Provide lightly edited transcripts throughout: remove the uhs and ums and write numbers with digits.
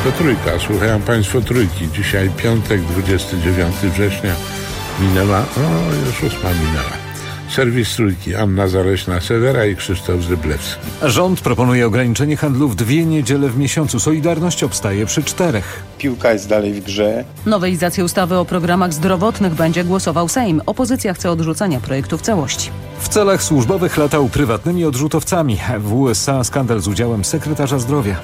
To Trójka, słuchają Państwo Trójki. Dzisiaj piątek, 29 września. Minęła, już 8 minęła. Serwis Trójki, Anna Zaleśna-Sewera i Krzysztof Zyblewski. Rząd proponuje ograniczenie handlu w 2 niedziele w miesiącu. Solidarność obstaje przy 4. Piłka jest dalej w grze. Nowelizację ustawy o programach zdrowotnych będzie głosował Sejm. Opozycja chce odrzucenia projektu w całości. W celach służbowych latał prywatnymi odrzutowcami. W USA skandal z udziałem sekretarza zdrowia.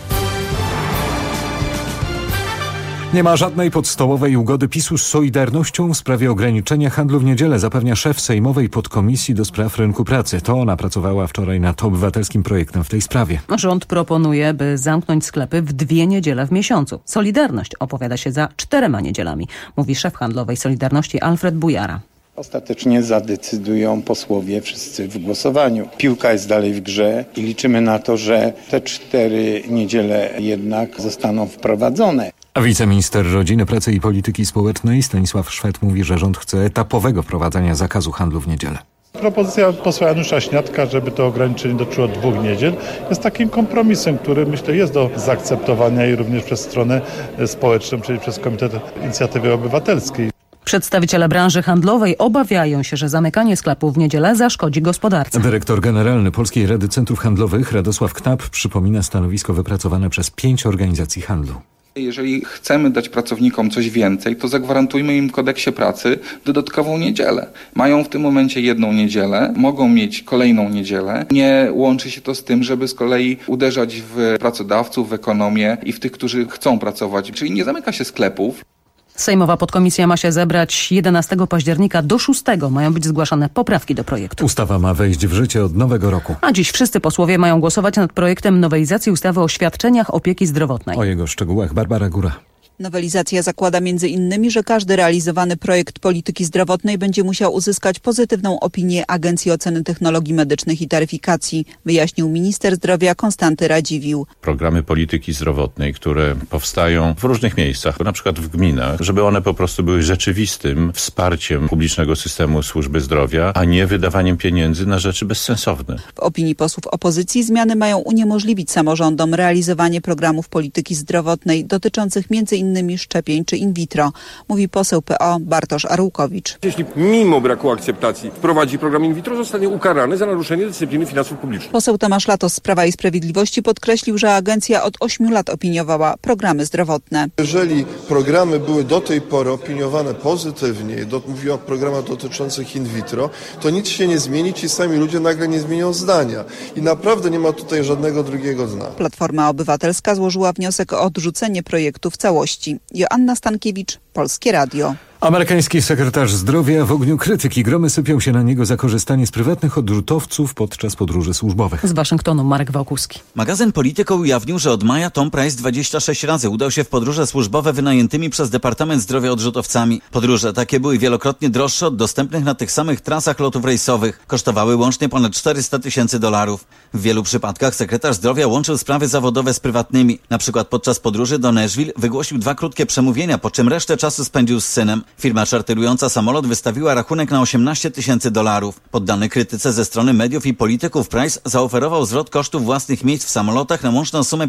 Nie ma żadnej podstawowej ugody PiS-u z Solidarnością w sprawie ograniczenia handlu w niedzielę, zapewnia szef sejmowej podkomisji do spraw rynku pracy. To ona pracowała wczoraj nad obywatelskim projektem w tej sprawie. Rząd proponuje, by zamknąć sklepy w 2 niedziele w miesiącu. Solidarność opowiada się za 4 niedzielami, mówi szef handlowej Solidarności Alfred Bujara. Ostatecznie zadecydują posłowie wszyscy w głosowaniu. Piłka jest dalej w grze i liczymy na to, że te 4 niedziele jednak zostaną wprowadzone. A wiceminister Rodziny, Pracy i Polityki Społecznej Stanisław Szwed mówi, że rząd chce etapowego wprowadzania zakazu handlu w niedzielę. Propozycja posła Janusza Śniadka, żeby to ograniczenie dotyczyło 2 niedziel, jest takim kompromisem, który myślę jest do zaakceptowania i również przez stronę społeczną, czyli przez Komitet Inicjatywy Obywatelskiej. Przedstawiciele branży handlowej obawiają się, że zamykanie sklepów w niedzielę zaszkodzi gospodarce. Dyrektor generalny Polskiej Rady Centrów Handlowych Radosław Knap przypomina stanowisko wypracowane przez 5 organizacji handlu. Jeżeli chcemy dać pracownikom coś więcej, to zagwarantujmy im w kodeksie pracy dodatkową niedzielę. Mają w tym momencie 1 niedzielę, mogą mieć kolejną niedzielę. Nie łączy się to z tym, żeby z kolei uderzać w pracodawców, w ekonomię i w tych, którzy chcą pracować. Czyli nie zamyka się sklepów. Sejmowa podkomisja ma się zebrać 11 października do 6. Mają być zgłaszane poprawki do projektu. Ustawa ma wejść w życie od nowego roku. A dziś wszyscy posłowie mają głosować nad projektem nowelizacji ustawy o świadczeniach opieki zdrowotnej. O jego szczegółach Barbara Góra. Nowelizacja zakłada m.in., że każdy realizowany projekt polityki zdrowotnej będzie musiał uzyskać pozytywną opinię Agencji Oceny Technologii Medycznych i Taryfikacji, wyjaśnił minister zdrowia Konstanty Radziwiłł. Programy polityki zdrowotnej, które powstają w różnych miejscach, na przykład w gminach, żeby one po prostu były rzeczywistym wsparciem publicznego systemu służby zdrowia, a nie wydawaniem pieniędzy na rzeczy bezsensowne. W opinii posłów opozycji zmiany mają uniemożliwić samorządom realizowanie programów polityki zdrowotnej dotyczących m.in. szczepień czy in vitro, mówi poseł PO Bartosz Arłukowicz. Jeśli mimo braku akceptacji wprowadzi program in vitro, zostanie ukarany za naruszenie dyscypliny finansów publicznych. Poseł Tomasz Latos z Prawa i Sprawiedliwości podkreślił, że agencja od 8 lat opiniowała programy zdrowotne. Jeżeli programy były do tej pory opiniowane pozytywnie, mówię o programach dotyczących in vitro, to nic się nie zmieni, ci sami ludzie nagle nie zmienią zdania. I naprawdę nie ma tutaj żadnego drugiego dna. Platforma Obywatelska złożyła wniosek o odrzucenie projektu w całości. Joanna Stankiewicz, Polskie Radio. Amerykański sekretarz zdrowia w ogniu krytyki. Gromy sypią się na niego za korzystanie z prywatnych odrzutowców podczas podróży służbowych. Z Waszyngtonu Marek Wałkuski. Magazyn Polityko ujawnił, że od maja Tom Price 26 razy udał się w podróże służbowe wynajętymi przez Departament Zdrowia odrzutowcami. Podróże takie były wielokrotnie droższe od dostępnych na tych samych trasach lotów rejsowych. Kosztowały łącznie ponad $400,000. W wielu przypadkach sekretarz zdrowia łączył sprawy zawodowe z prywatnymi. Na przykład podczas podróży do Nashville wygłosił 2 krótkie przemówienia, po czym resztę czasu spędził z synem. Firma czarterująca samolot wystawiła rachunek na $18,000. Poddany krytyce ze strony mediów i polityków, Price zaoferował zwrot kosztów własnych miejsc w samolotach na łączną sumę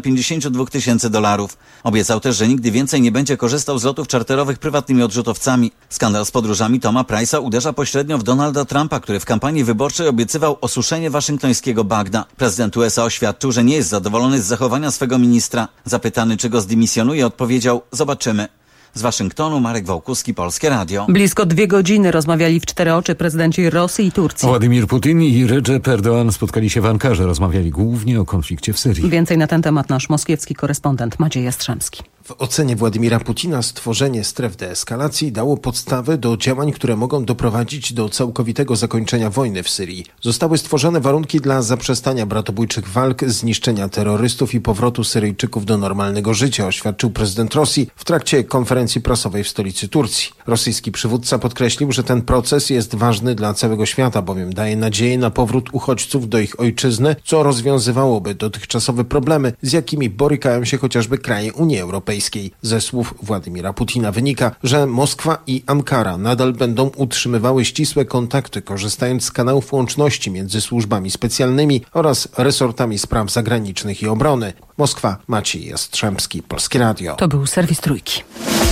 $52,000. Obiecał też, że nigdy więcej nie będzie korzystał z lotów czarterowych prywatnymi odrzutowcami. Skandal z podróżami Toma Price'a uderza pośrednio w Donalda Trumpa, który w kampanii wyborczej obiecywał osuszenie waszyngtońskiego bagna. Prezydent USA oświadczył, że nie jest zadowolony z zachowania swego ministra. Zapytany, czy go zdymisjonuje, odpowiedział: zobaczymy. Z Waszyngtonu Marek Wałkuski, Polskie Radio. Blisko 2 godziny rozmawiali w 4 oczy prezydenci Rosji i Turcji. Władimir Putin i Recep Erdoğan spotkali się w Ankarze. Rozmawiali głównie o konflikcie w Syrii. Więcej na ten temat nasz moskiewski korespondent Maciej Jastrzębski. W ocenie Władimira Putina stworzenie stref deeskalacji dało podstawę do działań, które mogą doprowadzić do całkowitego zakończenia wojny w Syrii. Zostały stworzone warunki dla zaprzestania bratobójczych walk, zniszczenia terrorystów i powrotu Syryjczyków do normalnego życia, oświadczył prezydent Rosji w trakcie konferencji prasowej w stolicy Turcji. Rosyjski przywódca podkreślił, że ten proces jest ważny dla całego świata, bowiem daje nadzieję na powrót uchodźców do ich ojczyzny, co rozwiązywałoby dotychczasowe problemy, z jakimi borykają się chociażby kraje Unii Europejskiej. Europejskiej. Ze słów Władimira Putina wynika, że Moskwa i Ankara nadal będą utrzymywały ścisłe kontakty, korzystając z kanałów łączności między służbami specjalnymi oraz resortami spraw zagranicznych i obrony. Moskwa, Maciej Jastrzębski, Polskie Radio. To był serwis Trójki.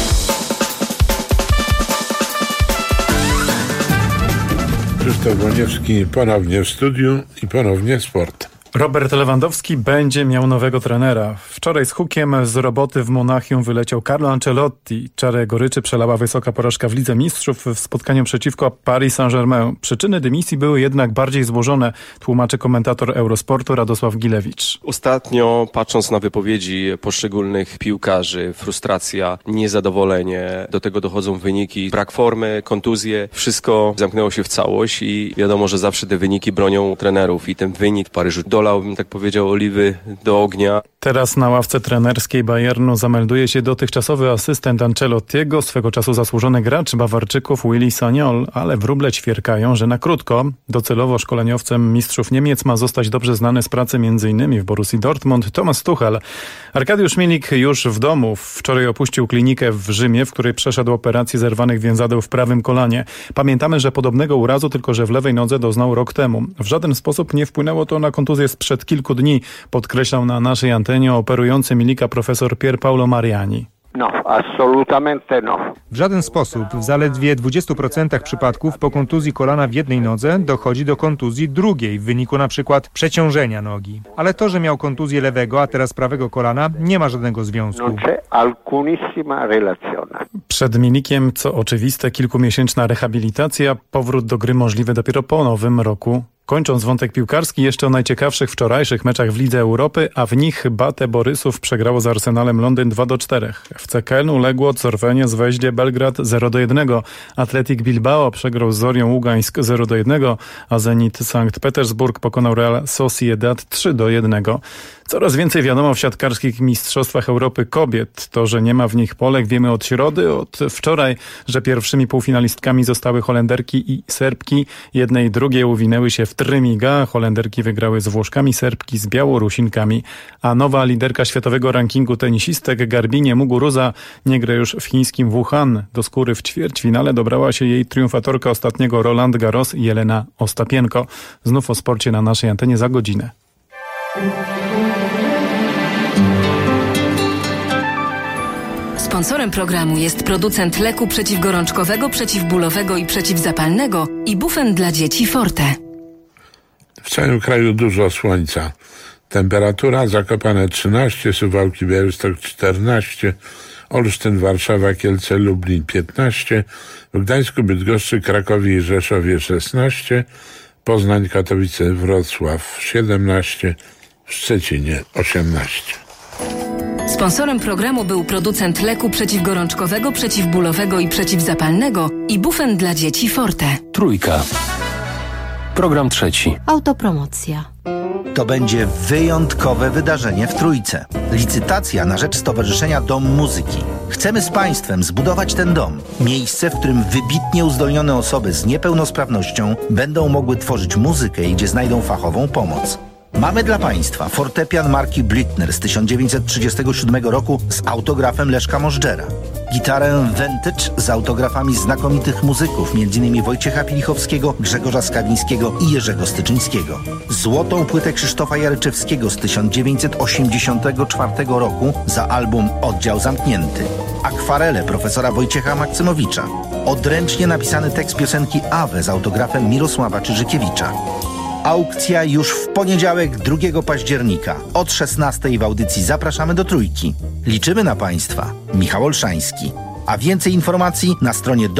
Krzysztof Boniewski ponownie w studiu i ponownie sport. Robert Lewandowski będzie miał nowego trenera. Wczoraj z hukiem z roboty w Monachium wyleciał Carlo Ancelotti. Czarę goryczy przelała wysoka porażka w Lidze Mistrzów w spotkaniu przeciwko Paris Saint-Germain. Przyczyny dymisji były jednak bardziej złożone, tłumaczy komentator Eurosportu Radosław Gilewicz. Ostatnio, patrząc na wypowiedzi poszczególnych piłkarzy, frustracja, niezadowolenie, do tego dochodzą wyniki, brak formy, kontuzje, wszystko zamknęło się w całość i wiadomo, że zawsze te wyniki bronią trenerów i ten wynik w Paryżu dolał, tak powiedział, oliwy do ognia. Teraz na ławce trenerskiej Bayernu zamelduje się dotychczasowy asystent Ancelottiego, swego czasu zasłużony gracz Bawarczyków Willy Sagnol, ale wróble ćwierkają, że na krótko. Docelowo szkoleniowcem mistrzów Niemiec ma zostać dobrze znany z pracy m.in. w Borussii Dortmund Thomas Tuchel. Arkadiusz Milik już w domu. Wczoraj opuścił klinikę w Rzymie, w której przeszedł operację zerwanych więzadeł w prawym kolanie. Pamiętamy, że podobnego urazu, tylko że w lewej nodze doznał rok temu. W żaden sposób nie wpłynęło to na kontuzję sprzed kilku dni, podkreślał na naszej antenie operujący Milika profesor Pier Paolo Mariani. No, absolutamente no. W żaden sposób. W zaledwie 20% przypadków po kontuzji kolana w jednej nodze dochodzi do kontuzji drugiej w wyniku na przykład przeciążenia nogi. Ale to, że miał kontuzję lewego, a teraz prawego kolana, nie ma żadnego związku. Non c'è alcunissima relazione. Przed Milikiem, co oczywiste, kilkumiesięczna rehabilitacja, powrót do gry możliwy dopiero po nowym roku. Kończąc wątek piłkarski, jeszcze o najciekawszych wczorajszych meczach w Lidze Europy, a w nich Bate Borysów przegrało z Arsenalem Londyn 2-4. FC Köln uległo Corvenie z Weździe Belgrad 0-1. Athletic Bilbao przegrał z Zorią Ługańsk 0-1, a Zenit Sankt Petersburg pokonał Real Sociedad 3-1. Coraz więcej wiadomo w siatkarskich mistrzostwach Europy kobiet. To, że nie ma w nich Polek, wiemy od środy, od wczoraj, że pierwszymi półfinalistkami zostały Holenderki i Serbki. Jedne i drugie uwinęły się w trymiga. Holenderki wygrały z Włoszkami, Serbki z Białorusinkami. A nowa liderka światowego rankingu tenisistek Garbinie Muguruza nie gra już w chińskim Wuhan. Do skóry w ćwierćfinale dobrała się jej triumfatorka ostatniego Roland Garros Jelena Ostapienko. Znów o sporcie na naszej antenie za godzinę. Sponsorem programu jest producent leku przeciwgorączkowego, przeciwbólowego i przeciwzapalnego Ibufen dla dzieci Forte. W całym kraju dużo słońca. Temperatura: Zakopane 13, Suwałki, Białystok 14, Olsztyn, Warszawa, Kielce, Lublin 15, w Gdańsku, Bydgoszczy, Krakowie i Rzeszowie 16, Poznań, Katowice, Wrocław 17, w Szczecinie 18. Sponsorem programu był producent leku przeciwgorączkowego, przeciwbólowego i przeciwzapalnego Ibufen dla dzieci Forte. Trójka. Program trzeci. Autopromocja. To będzie wyjątkowe wydarzenie w Trójce. Licytacja na rzecz Stowarzyszenia Dom Muzyki. Chcemy z Państwem zbudować ten dom. Miejsce, w którym wybitnie uzdolnione osoby z niepełnosprawnością będą mogły tworzyć muzykę i gdzie znajdą fachową pomoc. Mamy dla Państwa fortepian marki Blüthner z 1937 roku z autografem Leszka Możdżera. Gitarę Vintage z autografami znakomitych muzyków, m.in. Wojciecha Pilichowskiego, Grzegorza Skawińskiego i Jerzego Styczyńskiego. Złotą płytę Krzysztofa Jaryczewskiego z 1984 roku za album Oddział Zamknięty. Akwarele profesora Wojciecha Maksymowicza. Odręcznie napisany tekst piosenki Awe z autografem Mirosława Czyżykiewicza. Aukcja już w poniedziałek 2 października. Od 16 w audycji Zapraszamy do Trójki. Liczymy na Państwa. Michał Olszański. A więcej informacji na stronie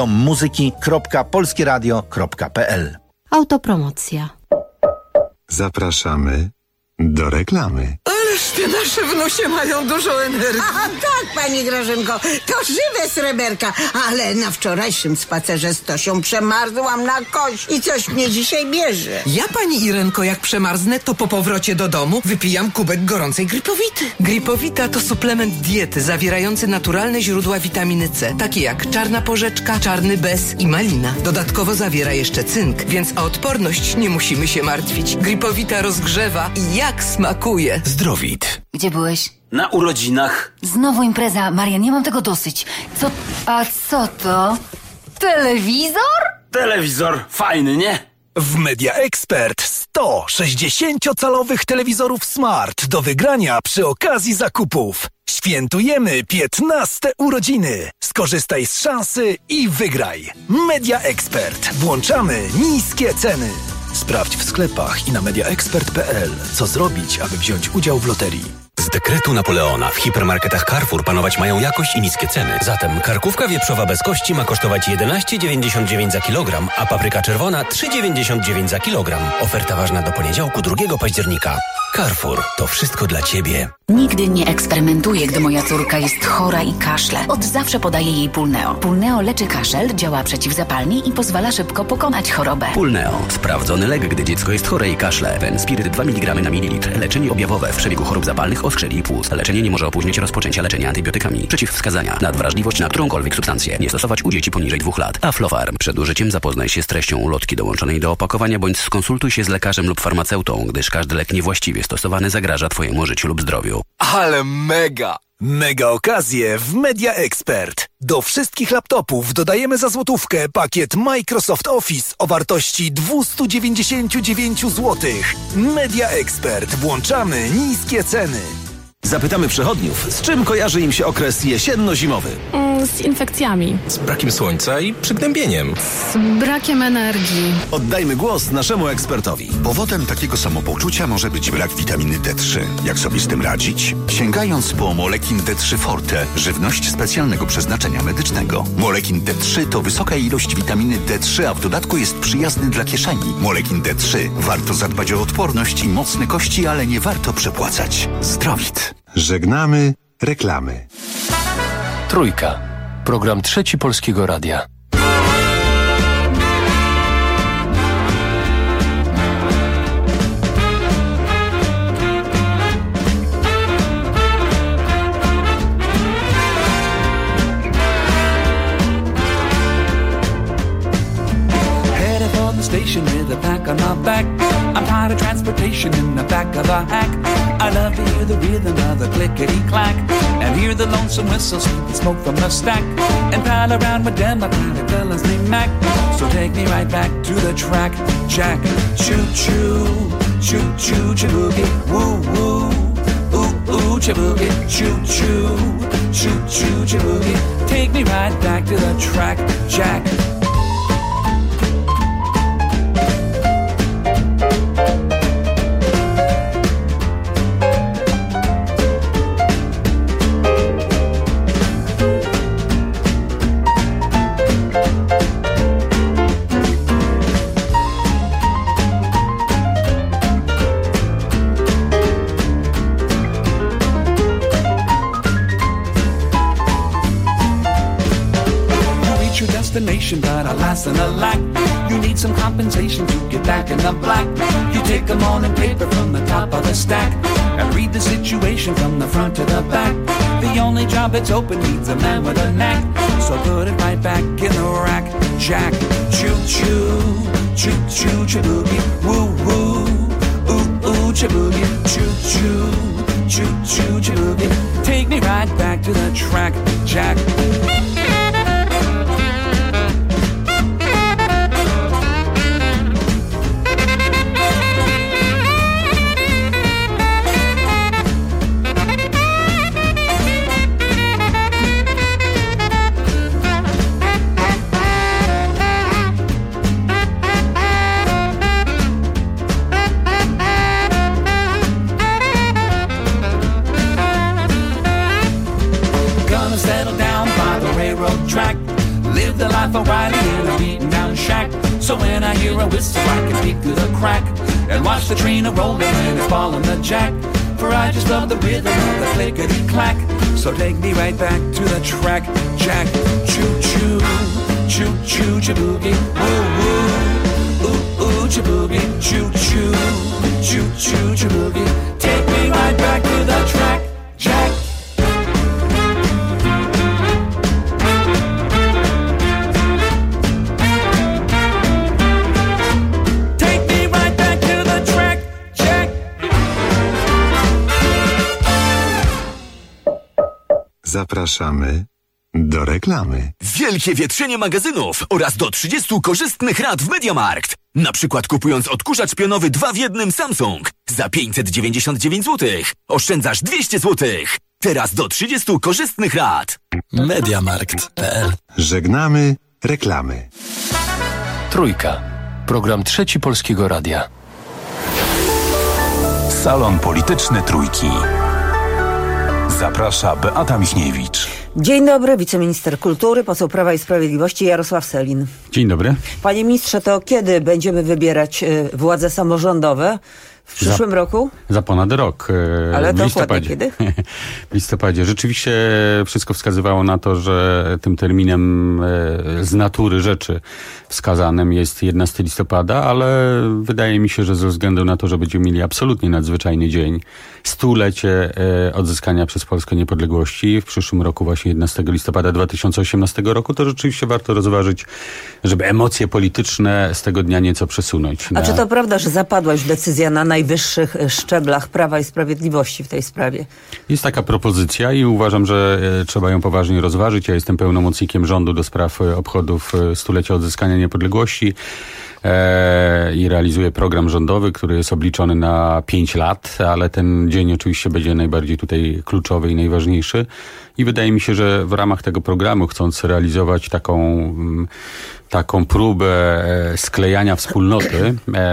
dommuzyki.polskieradio.pl. Autopromocja. Zapraszamy do reklamy. Ależ te nasze wnusie mają dużo energii. Aha, tak, pani Grażynko, to żywe sreberka, ale na wczorajszym spacerze z Tosią przemarzłam na kość i coś mnie dzisiaj bierze. Ja, pani Irenko, jak przemarznę, to po powrocie do domu wypijam kubek gorącej Gripowity. Gripowita to suplement diety zawierający naturalne źródła witaminy C, takie jak czarna porzeczka, czarny bez i malina. Dodatkowo zawiera jeszcze cynk, więc o odporność nie musimy się martwić. Gripowita rozgrzewa i jak smakuje. Zdrowit. Live. Gdzie byłeś? Na urodzinach. Znowu impreza. Marian, nie mam tego dosyć. Co to? Telewizor? Telewizor fajny, nie? W Media Expert 100 60-calowych telewizorów Smart do wygrania przy okazji zakupów. Świętujemy 15 urodziny. Skorzystaj z szansy i wygraj. Media Expert. Włączamy niskie ceny. Sprawdź w sklepach i na mediaexpert.pl, co zrobić, aby wziąć udział w loterii. Z dekretu Napoleona w hipermarketach Carrefour panować mają jakość i niskie ceny. Zatem karkówka wieprzowa bez kości ma kosztować 11,99 za kilogram, a papryka czerwona 3,99 za kilogram. Oferta ważna do poniedziałku 2 października. Carrefour. To wszystko dla Ciebie. Nigdy nie eksperymentuję, gdy moja córka jest chora i kaszle. Od zawsze podaję jej Pulneo. Pulneo leczy kaszel, działa przeciwzapalnie i pozwala szybko pokonać chorobę. Pulneo. Sprawdzony lek, gdy dziecko jest chore i kaszle. Wenspiryt 2 mg na mililitr. Leczenie objawowe w przebiegu chorób zapalnych oskrzeli i płuc. Leczenie nie może opóźnić rozpoczęcia leczenia antybiotykami. Przeciwwskazania. Nadwrażliwość na którąkolwiek substancję. Nie stosować u dzieci poniżej 2 lat. Aflofarm. Przed użyciem zapoznaj się z treścią ulotki dołączonej do opakowania bądź skonsultuj się z lekarzem lub farmaceutą, gdyż każdy lek niewłaściwie stosowany zagraża Twojemu życiu lub zdrowiu. Ale mega! Mega okazje w Media Expert. Do wszystkich laptopów dodajemy za złotówkę pakiet Microsoft Office o wartości 299 zł. Media Expert. Włączamy niskie ceny. Zapytamy przechodniów, z czym kojarzy im się okres jesienno-zimowy? Z infekcjami. Z brakiem słońca i przygnębieniem. Z brakiem energii. Oddajmy głos naszemu ekspertowi. Powodem takiego samopoczucia może być brak witaminy D3. Jak sobie z tym radzić? Sięgając po Molekin D3 Forte, żywność specjalnego przeznaczenia medycznego. Molekin D3 to wysoka ilość witaminy D3, a w dodatku jest przyjazny dla kieszeni. Molekin D3. Warto zadbać o odporność i mocne kości, ale nie warto przepłacać. Zdrowit. Żegnamy reklamy. Trójka. Program Trzeci Polskiego Radia. Headed for the station with a pack on my back. I'm tired of transportation in the back of a hack. I love to hear the rhythm of the clickety-clack and hear the lonesome whistle, sweep the smoke from the stack and pile around with Democratic fellas named Mac. So take me right back to the track, Jack. Choo-choo, choo-choo, chiboogie, woo-woo, ooh-ooh, chiboogie, choo-choo, choo-choo, chiboogie. Take me right back to the track, Jack. But alas and alack, you need some compensation to get back in the black. You take a morning paper from the top of the stack and read the situation from the front to the back. The only job that's open needs a man with a knack, so put it right back in the rack, Jack. Choo-choo, choo-choo, chiboogie, woo-woo, ooh-ooh, chiboogie, choo-choo, choo-choo, chiboogie. Take me right back to the track, Jack. For Riley in a beaten down shack. So when I hear a whistle I can peek through the crack and watch the train a-rolling and it's ballin' the jack. For I just love the rhythm of the clickety-clack. So take me right back to the track, Jack. Choo-choo, choo-choo, chiboogie, woo-woo, ooh-ooh, chiboogie, choo-choo, choo-choo, chiboogie. Take me right back to the track, Jack. Zapraszamy do reklamy. Wielkie wietrzenie magazynów oraz do 30 korzystnych rat w MediaMarkt. Na przykład kupując odkurzacz pionowy 2 w 1 Samsung za 599 zł. Oszczędzasz 200 zł. Teraz do 30 korzystnych rat. Mediamarkt.pl. Żegnamy reklamy. Trójka. Program Trzeci Polskiego Radia. Salon Polityczny Trójki. Zaprasza Beata Michniewicz. Dzień dobry, wiceminister kultury, poseł Prawa i Sprawiedliwości Jarosław Sellin. Dzień dobry. Panie ministrze, to kiedy będziemy wybierać władze samorządowe? W przyszłym roku? Za ponad rok. Ale to dokładnie kiedy? W listopadzie. Rzeczywiście wszystko wskazywało na to, że tym terminem z natury rzeczy wskazanym jest 11 listopada, ale wydaje mi się, że ze względu na to, że będziemy mieli absolutnie nadzwyczajny dzień, 100-lecie odzyskania przez Polskę niepodległości w przyszłym roku, właśnie 11 listopada 2018 roku, to rzeczywiście warto rozważyć, żeby emocje polityczne z tego dnia nieco przesunąć. A czy to prawda, że zapadła już decyzja na najwyższych szczeblach Prawa i Sprawiedliwości w tej sprawie? Jest taka propozycja i uważam, że trzeba ją poważnie rozważyć. Ja jestem pełnomocnikiem rządu do spraw obchodów 100-lecia odzyskania niepodległości i realizuję program rządowy, który jest obliczony na 5 lat, ale ten dzień oczywiście będzie najbardziej tutaj kluczowy i najważniejszy. I wydaje mi się, że w ramach tego programu, chcąc realizować taką próbę sklejania wspólnoty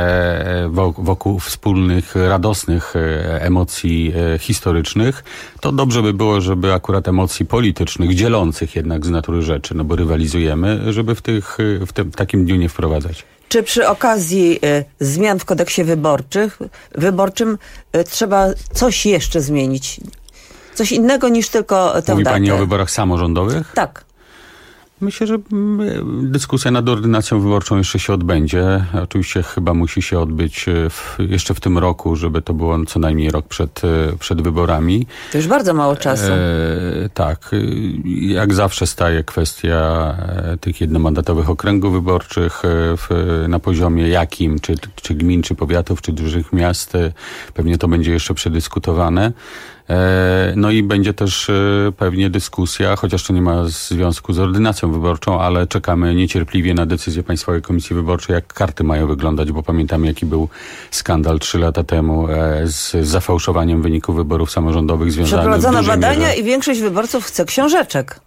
wokół wspólnych, radosnych emocji historycznych, to dobrze by było, żeby akurat emocji politycznych, dzielących jednak z natury rzeczy, no bo rywalizujemy, żeby w takim dniu nie wprowadzać. Czy przy okazji zmian w kodeksie wyborczym trzeba coś jeszcze zmienić? Coś innego niż tylko tę datę? Mówi pani o wyborach samorządowych? Tak. Myślę, że dyskusja nad ordynacją wyborczą jeszcze się odbędzie. Oczywiście chyba musi się odbyć jeszcze w tym roku, żeby to było co najmniej rok przed wyborami. To już bardzo mało czasu. Tak. Jak zawsze staje kwestia tych jednomandatowych okręgów wyborczych na poziomie jakim, czy gmin, czy powiatów, czy dużych miast. Pewnie to będzie jeszcze przedyskutowane. No i będzie też pewnie dyskusja, chociaż to nie ma związku z ordynacją wyborczą, ale czekamy niecierpliwie na decyzję Państwowej Komisji Wyborczej, jak karty mają wyglądać, bo pamiętamy, jaki był skandal 3 lata temu z zafałszowaniem wyników wyborów samorządowych związanych z Przeprowadzono badania i większość wyborców chce książeczek.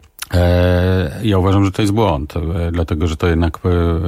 Ja uważam, że to jest błąd, dlatego że to jednak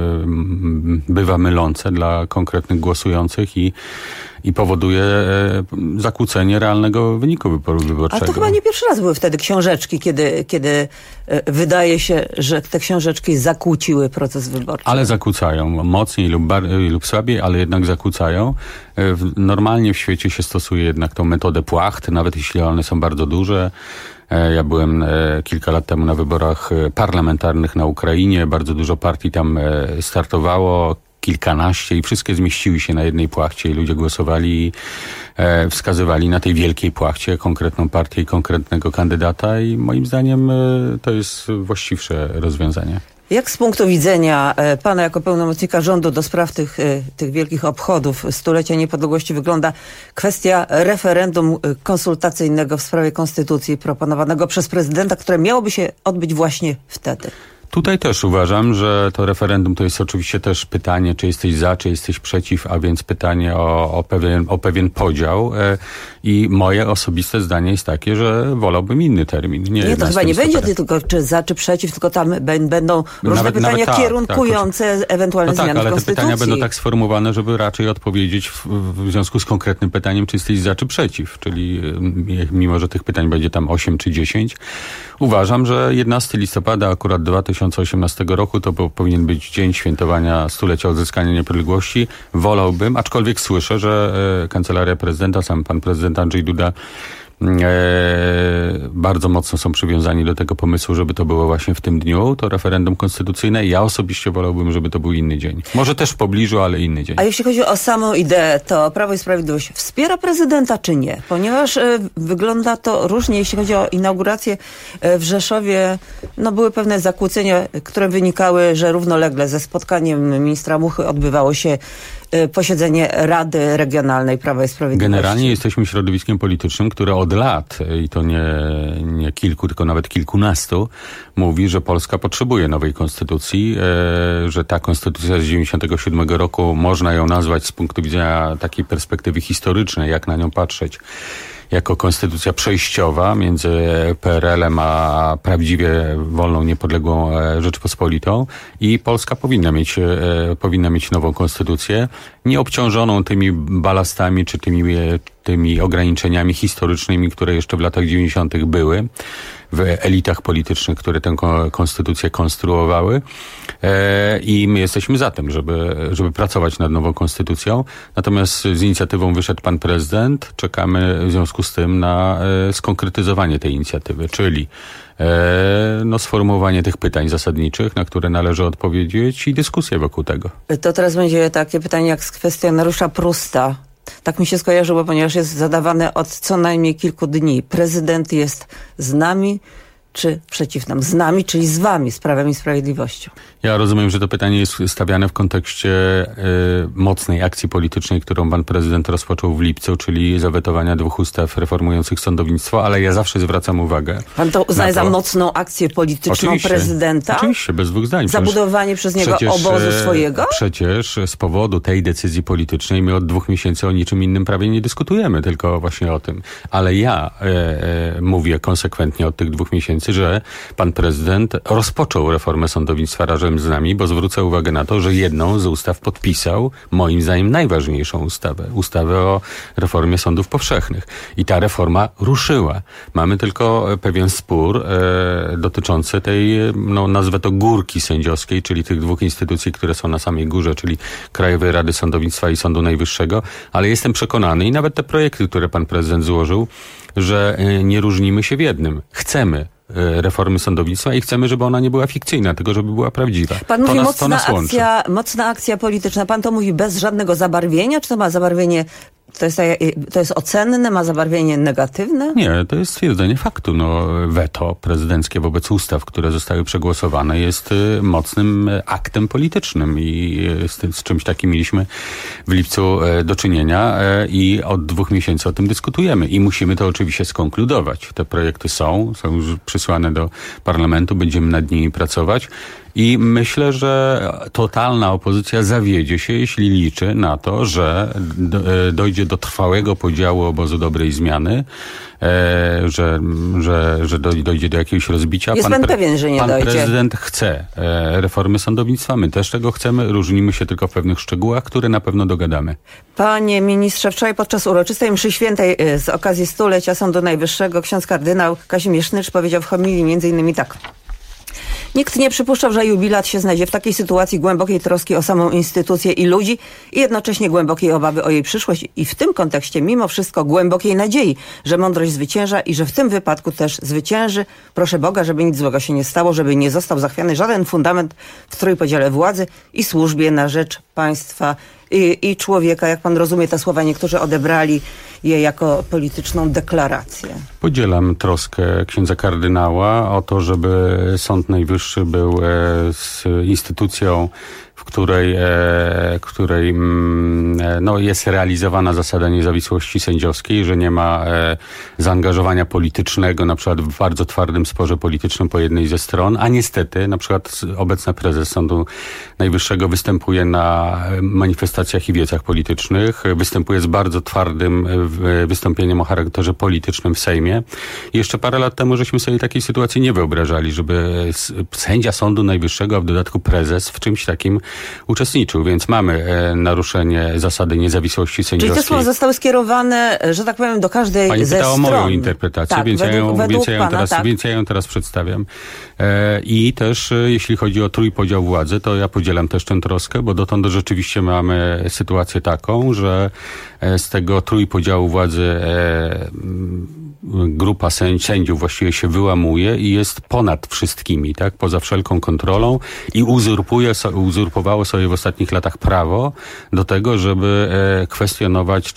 bywa mylące dla konkretnych głosujących i powoduje zakłócenie realnego wyniku wyborów wyborczego. A to chyba nie pierwszy raz były wtedy książeczki, kiedy wydaje się, że te książeczki zakłóciły proces wyborczy. Ale zakłócają. Mocniej lub słabiej, ale jednak zakłócają. Normalnie w świecie się stosuje jednak tą metodę płacht, nawet jeśli one są bardzo duże. Ja byłem kilka lat temu na wyborach parlamentarnych na Ukrainie. Bardzo dużo partii tam startowało, kilkanaście i wszystkie zmieściły się na jednej płachcie i ludzie głosowali i wskazywali na tej wielkiej płachcie konkretną partię i konkretnego kandydata i moim zdaniem to jest właściwsze rozwiązanie. Jak z punktu widzenia pana jako pełnomocnika rządu do spraw tych wielkich obchodów 100-lecia niepodległości wygląda kwestia referendum konsultacyjnego w sprawie konstytucji proponowanego przez prezydenta, które miałoby się odbyć właśnie wtedy? Tutaj też uważam, że to referendum to jest oczywiście też pytanie, czy jesteś za, czy jesteś przeciw, a więc pytanie o pewien podział. I moje osobiste zdanie jest takie, że wolałbym inny termin. Nie, to chyba nie będzie tylko czy za, czy przeciw, tylko tam będą różne pytania kierunkujące ewentualne zmiany w konstytucji. Ale te pytania będą tak sformułowane, żeby raczej odpowiedzieć w związku z konkretnym pytaniem, czy jesteś za, czy przeciw. Czyli mimo, że tych pytań będzie tam 8 czy 10, uważam, że 11 listopada akurat 2018 roku to powinien być dzień świętowania 100-lecia odzyskania niepodległości. Wolałbym, aczkolwiek słyszę, że Kancelaria Prezydenta, sam pan prezydent Andrzej Duda bardzo mocno są przywiązani do tego pomysłu, żeby to było właśnie w tym dniu, to referendum konstytucyjne. Ja osobiście wolałbym, żeby to był inny dzień. Może też w pobliżu, ale inny dzień. A jeśli chodzi o samą ideę, to Prawo i Sprawiedliwość wspiera prezydenta czy nie? Ponieważ wygląda to różnie, jeśli chodzi o inaugurację w Rzeszowie. No były pewne zakłócenia, które wynikały, że równolegle ze spotkaniem ministra Muchy odbywało się posiedzenie Rady Regionalnej Prawa i Sprawiedliwości. Generalnie jesteśmy środowiskiem politycznym, które od lat, i to nie kilku, tylko nawet kilkunastu, mówi, że Polska potrzebuje nowej konstytucji, że ta konstytucja z 1997 roku można ją nazwać z punktu widzenia takiej perspektywy historycznej, jak na nią patrzeć, jako konstytucja przejściowa między PRL-em a prawdziwie wolną, niepodległą Rzeczpospolitą i Polska powinna mieć nową konstytucję, nieobciążoną tymi balastami czy tymi ograniczeniami historycznymi, które jeszcze w latach 90. były w elitach politycznych, które tę konstytucję konstruowały. I my jesteśmy za tym, żeby pracować nad nową konstytucją. Natomiast z inicjatywą wyszedł pan prezydent. Czekamy w związku z tym na skonkretyzowanie tej inicjatywy, czyli sformułowanie tych pytań zasadniczych, na które należy odpowiedzieć i dyskusję wokół tego. To teraz będzie takie pytanie jak z kwestionariusza Prusta. Tak mi się skojarzyło, ponieważ jest zadawane od co najmniej kilku dni. Prezydent jest z nami, czy przeciw nam? Z nami, czyli z wami, z Prawem i Sprawiedliwością. Ja rozumiem, że to pytanie jest stawiane w kontekście mocnej akcji politycznej, którą pan prezydent rozpoczął w lipcu, czyli zawetowania 2 ustaw reformujących sądownictwo, ale ja zawsze zwracam uwagę. Pan to uznaje za mocną akcję polityczną prezydenta? Oczywiście, bez dwóch zdań. Zabudowanie przez niego obozu swojego? Przecież z powodu tej decyzji politycznej my od 2 miesięcy o niczym innym prawie nie dyskutujemy, tylko właśnie o tym. Ale ja mówię konsekwentnie od tych 2 miesięcy, że pan prezydent rozpoczął reformę sądownictwa razem z nami, bo zwrócę uwagę na to, że jedną z ustaw podpisał, moim zdaniem najważniejszą ustawę o reformie sądów powszechnych. I ta reforma ruszyła. Mamy tylko pewien spór dotyczący tej, nazwę to górki sędziowskiej, czyli tych 2 instytucji, które są na samej górze, czyli Krajowej Rady Sądownictwa i Sądu Najwyższego, ale jestem przekonany i nawet te projekty, które pan prezydent złożył, że nie różnimy się w jednym. Chcemy reformy sądownictwa i chcemy, żeby ona nie była fikcyjna, tylko żeby była prawdziwa. Pan mówi mocna akcja polityczna. Pan to mówi bez żadnego zabarwienia? Czy to ma zabarwienie, to jest ocenne, ma zabarwienie negatywne? Nie, to jest stwierdzenie faktu. Weto prezydenckie wobec ustaw, które zostały przegłosowane, jest mocnym aktem politycznym i z czymś takim mieliśmy w lipcu do czynienia i od 2 miesięcy o tym dyskutujemy i musimy to oczywiście skonkludować. Te projekty są już przysłane do parlamentu, będziemy nad nimi pracować. I myślę, że totalna opozycja zawiedzie się, jeśli liczy na to, że dojdzie do trwałego podziału obozu dobrej zmiany, że dojdzie do jakiegoś rozbicia. Jest pan pewien, że nie dojdzie? Pan prezydent chce reformy sądownictwa, my też tego chcemy, różnimy się tylko w pewnych szczegółach, które na pewno dogadamy. Panie ministrze, wczoraj podczas uroczystej mszy świętej z okazji 100-lecia Sądu Najwyższego ksiądz kardynał Kazimierz Snycz powiedział w homilii między innymi tak. Nikt nie przypuszczał, że jubilat się znajdzie w takiej sytuacji głębokiej troski o samą instytucję i ludzi i jednocześnie głębokiej obawy o jej przyszłość i w tym kontekście mimo wszystko głębokiej nadziei, że mądrość zwycięża i że w tym wypadku też zwycięży. Proszę Boga, żeby nic złego się nie stało, żeby nie został zachwiany żaden fundament w trójpodziale władzy i służbie na rzecz państwa i człowieka. Jak pan rozumie te słowa, niektórzy odebrali je jako polityczną deklarację. Podzielam troskę księdza kardynała o to, żeby Sąd Najwyższy był z instytucją, w której jest realizowana zasada niezawisłości sędziowskiej, że nie ma zaangażowania politycznego, na przykład w bardzo twardym sporze politycznym po jednej ze stron, a niestety na przykład obecna prezes Sądu Najwyższego występuje na manifestacjach i wiecach politycznych, występuje z bardzo twardym wystąpieniem o charakterze politycznym w Sejmie. I jeszcze parę lat temu żeśmy sobie takiej sytuacji nie wyobrażali, żeby sędzia Sądu Najwyższego, a w dodatku prezes w czymś takim uczestniczył, więc mamy naruszenie zasady niezawisłości sędziowskiej. Czyli te słowa zostały skierowane, że tak powiem, do każdej ze stron. Pani pytała o moją interpretację, tak, więc ja ją teraz przedstawiam. I też jeśli chodzi o trójpodział władzy, to ja podzielam też tę troskę, bo dotąd rzeczywiście mamy sytuację taką, że z tego trójpodziału władzy grupa sędziów właściwie się wyłamuje i jest ponad wszystkimi, tak, poza wszelką kontrolą i uzurpowało sobie w ostatnich latach prawo do tego, żeby kwestionować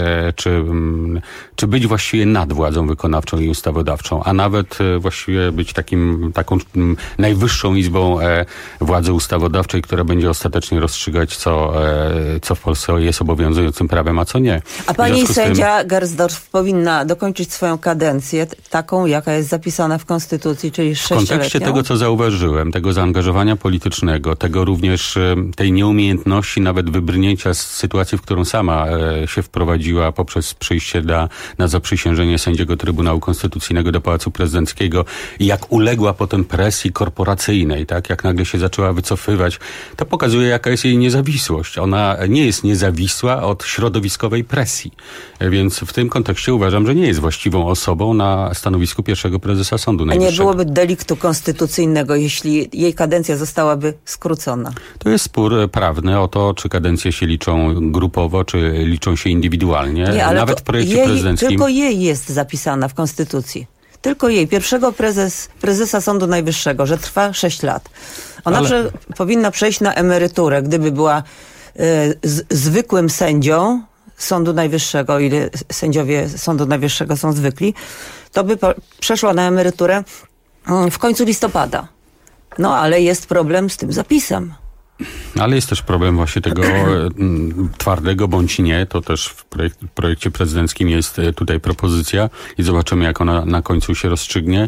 czy być właściwie nad władzą wykonawczą i ustawodawczą, a nawet właściwie być taką najwyższą izbą władzy ustawodawczej, która będzie ostatecznie rozstrzygać, co w Polsce jest obowiązującym prawem, a co nie. A pani sędzia Gersdorf powinna dokończyć swoją kadencję taką, jaka jest zapisana w Konstytucji, czyli 6-letnią? W kontekście tego, co zauważyłem, tego zaangażowania politycznego, tego również tej nieumiejętności nawet wybrnięcia z sytuacji, w którą sama się wprowadziła poprzez przyjście na zaprzysiężenie sędziego Trybunału Konstytucyjnego do Pałacu Prezydenckiego i jak uległa potem presji korporacyjnej, tak, jak nagle się zaczęła wycofywać, to pokazuje, jaka jest jej niezawisłość. Ona nie jest niezawisła od środowiskowej presji. Więc w tym kontekście uważam, że nie jest właściwą osobą na stanowisku pierwszego prezesa Sądu Najwyższego. A nie byłoby deliktu konstytucyjnego, jeśli jej kadencja zostałaby skrócona? To jest spór prawny o to, czy kadencje się liczą grupowo, czy liczą się indywidualnie. Nie, ale nawet w projekcie prezydenckim. Tylko jej jest zapisana w Konstytucji. Tylko jej, pierwszego prezesa Sądu Najwyższego, że trwa 6 lat. Ona powinna przejść na emeryturę, gdyby była zwykłym sędzią Sądu Najwyższego, ile sędziowie Sądu Najwyższego są zwykli, to by przeszła na emeryturę w końcu listopada. No ale jest problem z tym zapisem. Ale jest też problem właśnie tego twardego bądź nie. To też w projekcie prezydenckim jest tutaj propozycja i zobaczymy, jak ona na końcu się rozstrzygnie.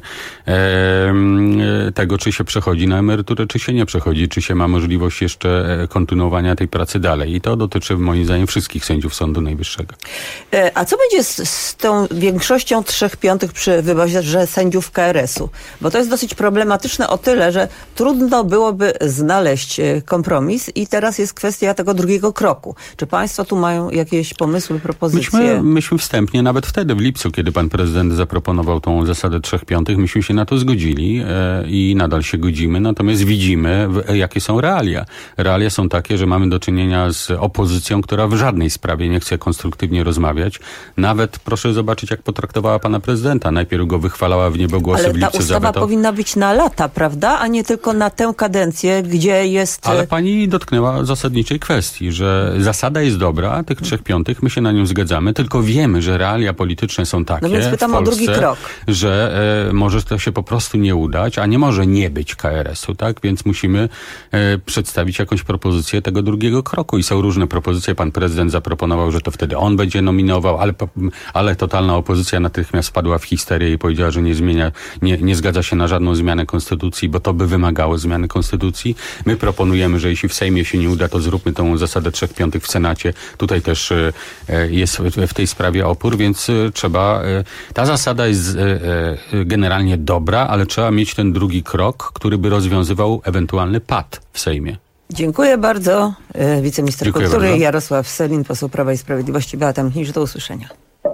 Tego, czy się przechodzi na emeryturę, czy się nie przechodzi, czy się ma możliwość jeszcze kontynuowania tej pracy dalej. I to dotyczy moim zdaniem wszystkich sędziów Sądu Najwyższego. A co będzie z tą większością 3/5 przy wyborze sędziów KRS-u? Bo to jest dosyć problematyczne o tyle, że trudno byłoby znaleźć kompromis i teraz jest kwestia tego drugiego kroku. Czy państwo tu mają jakieś pomysły, propozycje? Myśmy wstępnie, nawet wtedy w lipcu, kiedy pan prezydent zaproponował tą zasadę 3/5, myśmy się na to zgodzili i nadal się godzimy, natomiast widzimy, jakie są realia. Realia są takie, że mamy do czynienia z opozycją, która w żadnej sprawie nie chce konstruktywnie rozmawiać. Nawet proszę zobaczyć, jak potraktowała pana prezydenta. Najpierw go wychwalała w niebogłosy w lipcu. Ale ta ustawa powinna być na lata, prawda? A nie tylko na tę kadencję, gdzie jest... Ale pani dotknęła zasadniczej kwestii, że zasada jest dobra, tych 3/5, my się na nią zgadzamy, tylko wiemy, że realia polityczne są takie no więc pytam w Polsce, o drugi krok. Że może to się po prostu nie udać, a nie może nie być KRS-u, tak? Więc musimy przedstawić jakąś propozycję tego drugiego kroku i są różne propozycje. Pan prezydent zaproponował, że to wtedy on będzie nominował, ale totalna opozycja natychmiast wpadła w histerię i powiedziała, że nie zgadza się na żadną zmianę konstytucji, bo to by wymagało zmiany konstytucji. My proponujemy, że jeśli w Sejmie się nie uda, to zróbmy tą zasadę 3/5 w Senacie. Tutaj też jest w tej sprawie opór, więc ta zasada jest generalnie dobra, ale trzeba mieć ten drugi krok, który by rozwiązywał ewentualny pad w Sejmie. Dziękuję bardzo. Wiceminister kultury bardzo. Jarosław Sellin, poseł Prawa i Sprawiedliwości. Beata Mchnicz, do usłyszenia.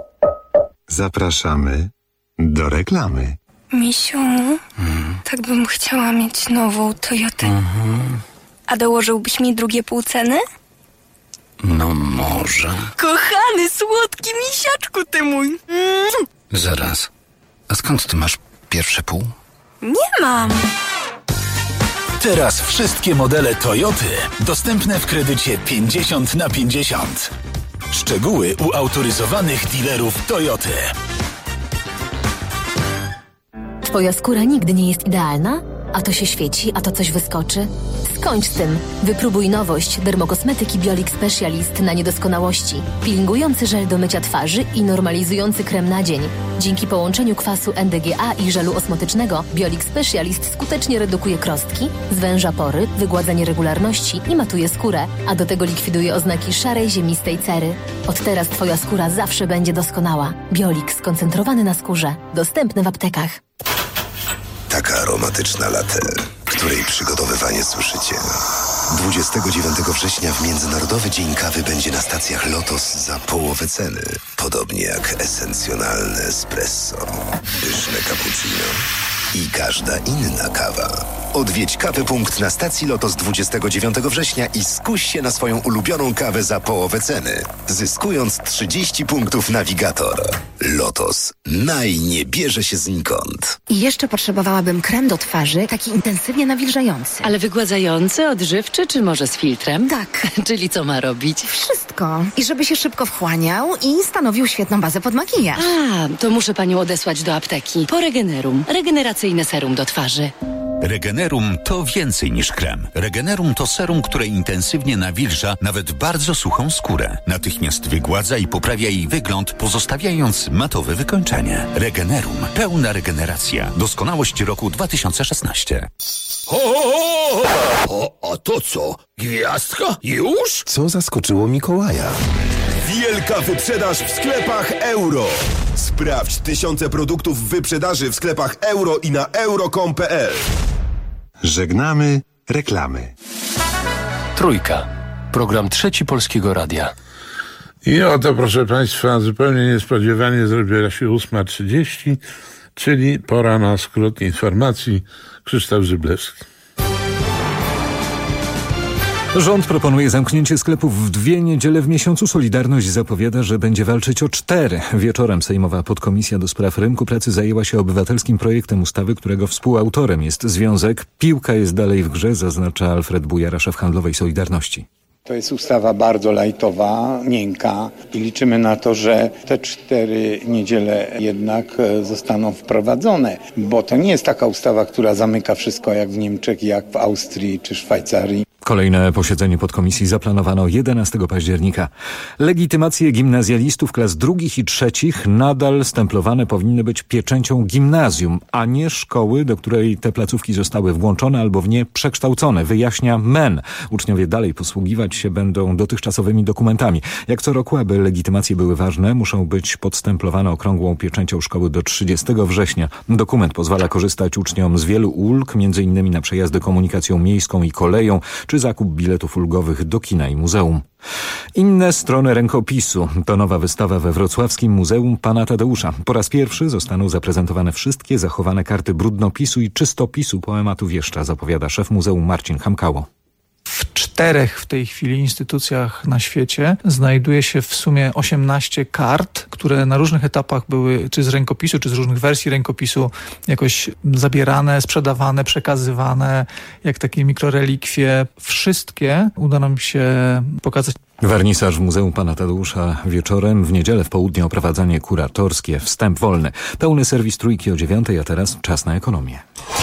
Zapraszamy do reklamy. Misiu, tak bym chciała mieć nową Toyotę. A dołożyłbyś mi drugie pół ceny? No może. Kochany, słodki misiaczku ty mój. Zaraz. A skąd ty masz pierwsze pół? Nie mam. Teraz wszystkie modele Toyoty dostępne w kredycie 50/50. Szczegóły u autoryzowanych dealerów Toyoty. Twoja skóra nigdy nie jest idealna? A to się świeci, a to coś wyskoczy? Skończ z tym. Wypróbuj nowość Dermokosmetyki Biolix Specialist na niedoskonałości. Peelingujący żel do mycia twarzy i normalizujący krem na dzień. Dzięki połączeniu kwasu NDGA i żelu osmotycznego Biolix Specialist skutecznie redukuje krostki, zwęża pory, wygładza nieregularności i matuje skórę, a do tego likwiduje oznaki szarej, ziemistej cery. Od teraz Twoja skóra zawsze będzie doskonała. Biolix skoncentrowany na skórze. Dostępny w aptekach. Taka aromatyczna latte, której przygotowywanie słyszycie. 29 września w Międzynarodowy Dzień Kawy będzie na stacjach Lotos za połowę ceny. Podobnie jak esencjonalne espresso, pyszne cappuccino i każda inna kawa. Odwiedź Kawy Punkt na stacji Lotos 29 września i skuś się na swoją ulubioną kawę za połowę ceny, zyskując 30 punktów Navigator. Lotos. Nie bierze się znikąd. I jeszcze potrzebowałabym krem do twarzy, taki intensywnie nawilżający. Ale wygładzający, odżywczy, czy może z filtrem? Tak. Czyli co ma robić? Wszystko. I żeby się szybko wchłaniał i stanowił świetną bazę pod makijaż. To muszę panią odesłać do apteki. Po Regenerum. Regeneracyjne serum do twarzy. Regenerum to więcej niż krem. Regenerum to serum, które intensywnie nawilża nawet bardzo suchą skórę. Natychmiast wygładza i poprawia jej wygląd, pozostawiając matowe wykończenie. Regenerum. Pełna regeneracja. Doskonałość roku 2016. A to co? Gwiazdka? Już? Co zaskoczyło Mikołaja? Wielka wyprzedaż w sklepach Euro. Sprawdź tysiące produktów w wyprzedaży w sklepach Euro i na euro.com.pl. Żegnamy reklamy. Trójka. Program Trzeci Polskiego Radia. I oto, proszę Państwa, zupełnie niespodziewanie zrobiła się 8:30, czyli pora na skrót informacji. Krzysztof Zyblewski. Rząd proponuje zamknięcie sklepów w 2 niedziele w miesiącu. Solidarność zapowiada, że będzie walczyć o 4. Wieczorem sejmowa podkomisja do spraw rynku pracy zajęła się obywatelskim projektem ustawy, którego współautorem jest związek Piłka jest dalej w grze, zaznacza Alfred Bujara, szef handlowej Solidarności. To jest ustawa bardzo lajtowa, miękka i liczymy na to, że te 4 niedziele jednak zostaną wprowadzone, bo to nie jest taka ustawa, która zamyka wszystko jak w Niemczech, jak w Austrii czy Szwajcarii. Kolejne posiedzenie podkomisji zaplanowano 11 października. Legitymacje gimnazjalistów klas 2. i 3. nadal stemplowane powinny być pieczęcią gimnazjum, a nie szkoły, do której te placówki zostały włączone albo w nie przekształcone, wyjaśnia MEN. Uczniowie dalej posługiwać się będą dotychczasowymi dokumentami. Jak co roku, aby legitymacje były ważne, muszą być podstemplowane okrągłą pieczęcią szkoły do 30 września. Dokument pozwala korzystać uczniom z wielu ulg, m.in. na przejazdy komunikacją miejską i koleją, czy zakup biletów ulgowych do kina i muzeum. Inne strony rękopisu. To nowa wystawa we Wrocławskim Muzeum Pana Tadeusza. Po raz pierwszy zostaną zaprezentowane wszystkie zachowane karty brudnopisu i czystopisu poematu Wieszcza, zapowiada szef muzeum Marcin Hamkało. W 4 w tej chwili instytucjach na świecie znajduje się w sumie 18 kart, które na różnych etapach były czy z rękopisu, czy z różnych wersji rękopisu jakoś zabierane, sprzedawane, przekazywane, jak takie mikrorelikwie. Wszystkie uda nam się pokazać. Wernisaż w Muzeum Pana Tadeusza wieczorem, w niedzielę w południe oprowadzanie kuratorskie, wstęp wolny. Pełny serwis Trójki o 9:00, a teraz czas na ekonomię.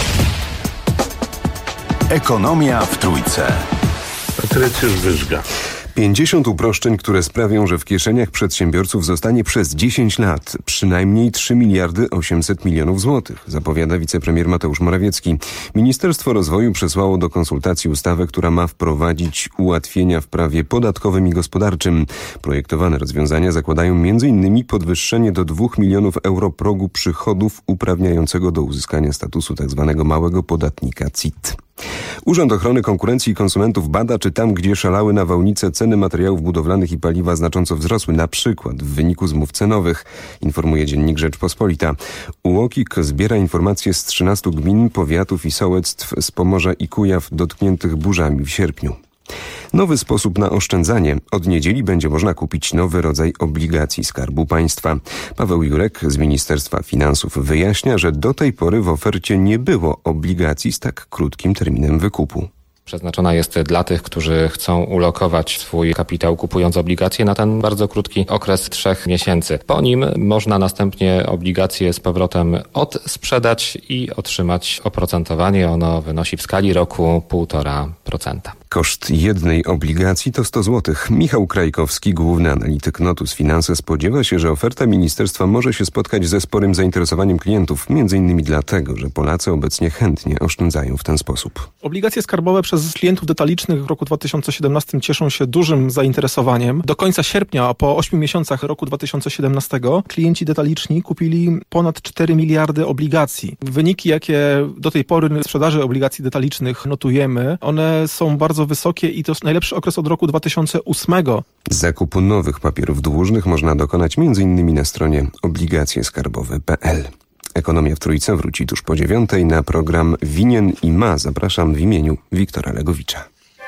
Ekonomia w Trójce. Patrycjusz Wyżga. 50 uproszczeń, które sprawią, że w kieszeniach przedsiębiorców zostanie przez 10 lat przynajmniej 3 miliardy 800 milionów złotych, zapowiada wicepremier Mateusz Morawiecki. Ministerstwo Rozwoju przesłało do konsultacji ustawę, która ma wprowadzić ułatwienia w prawie podatkowym i gospodarczym. Projektowane rozwiązania zakładają m.in. podwyższenie do 2 milionów euro progu przychodów uprawniającego do uzyskania statusu tzw. małego podatnika CIT. Urząd Ochrony Konkurencji i Konsumentów bada, czy tam, gdzie szalały nawałnice, ceny materiałów budowlanych i paliwa znacząco wzrosły, na przykład w wyniku zmów cenowych, informuje dziennik Rzeczpospolita. UOKiK zbiera informacje z 13 gmin, powiatów i sołectw z Pomorza i Kujaw dotkniętych burzami w sierpniu. Nowy sposób na oszczędzanie. Od niedzieli będzie można kupić nowy rodzaj obligacji Skarbu Państwa. Paweł Jurek z Ministerstwa Finansów wyjaśnia, że do tej pory w ofercie nie było obligacji z tak krótkim terminem wykupu. Przeznaczona jest dla tych, którzy chcą ulokować swój kapitał, kupując obligacje na ten bardzo krótki okres 3 miesięcy. Po nim można następnie obligacje z powrotem odsprzedać i otrzymać oprocentowanie. Ono wynosi w skali roku 1,5%. Koszt jednej obligacji to 100 zł. Michał Krajkowski, główny analityk Notus Finanse, spodziewa się, że oferta ministerstwa może się spotkać ze sporym zainteresowaniem klientów, m.in. dlatego, że Polacy obecnie chętnie oszczędzają w ten sposób. Obligacje skarbowe przez klientów detalicznych w roku 2017 cieszą się dużym zainteresowaniem. Do końca sierpnia, a po 8 miesiącach roku 2017, klienci detaliczni kupili ponad 4 miliardy obligacji. Wyniki, jakie do tej pory w sprzedaży obligacji detalicznych notujemy, one są bardzo wysokie i to jest najlepszy okres od roku 2008. Zakupu nowych papierów dłużnych można dokonać m.in. na stronie obligacjeskarbowe.pl. Ekonomia w Trójce wróci tuż po 9:00. Na program Winien i Ma zapraszam w imieniu Wiktora Legowicza.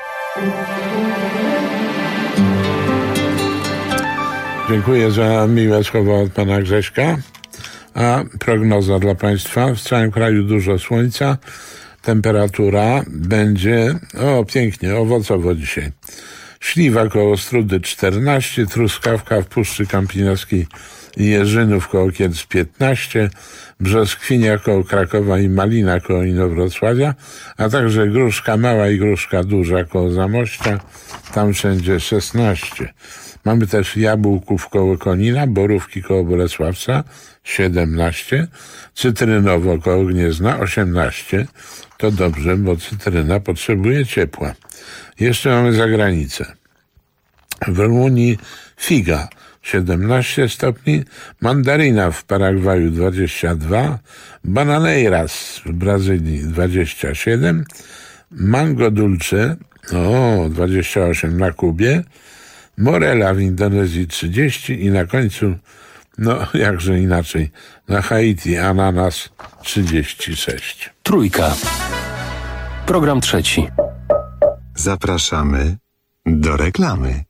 Dziękuję za miłe słowa od pana Grześka. A prognoza dla państwa. W całym kraju dużo słońca. Temperatura będzie, pięknie, owocowo dzisiaj. Śliwa koło Ostródy 14, Truskawka w Puszczy Kampinoskiej i Jerzynów koło Kielc 15, Brzoskwinia koło Krakowa i Malina koło Inowrocławia, a także Gruszka Mała i Gruszka Duża koło Zamościa, tam wszędzie 16. Mamy też Jabłków koło Konina, Borówki koło Bolesławca 17, Cytrynowo koło Gniezna 18. To dobrze, bo cytryna potrzebuje ciepła. Jeszcze mamy zagranicę. W Rumunii figa 17 stopni, mandaryna w Paragwaju 22, bananeiras w Brazylii 27, mango dulce 28 na Kubie, morela w Indonezji 30 i na końcu, jakże inaczej, na Haiti ananas 36. Trójka. Program trzeci. Zapraszamy do reklamy.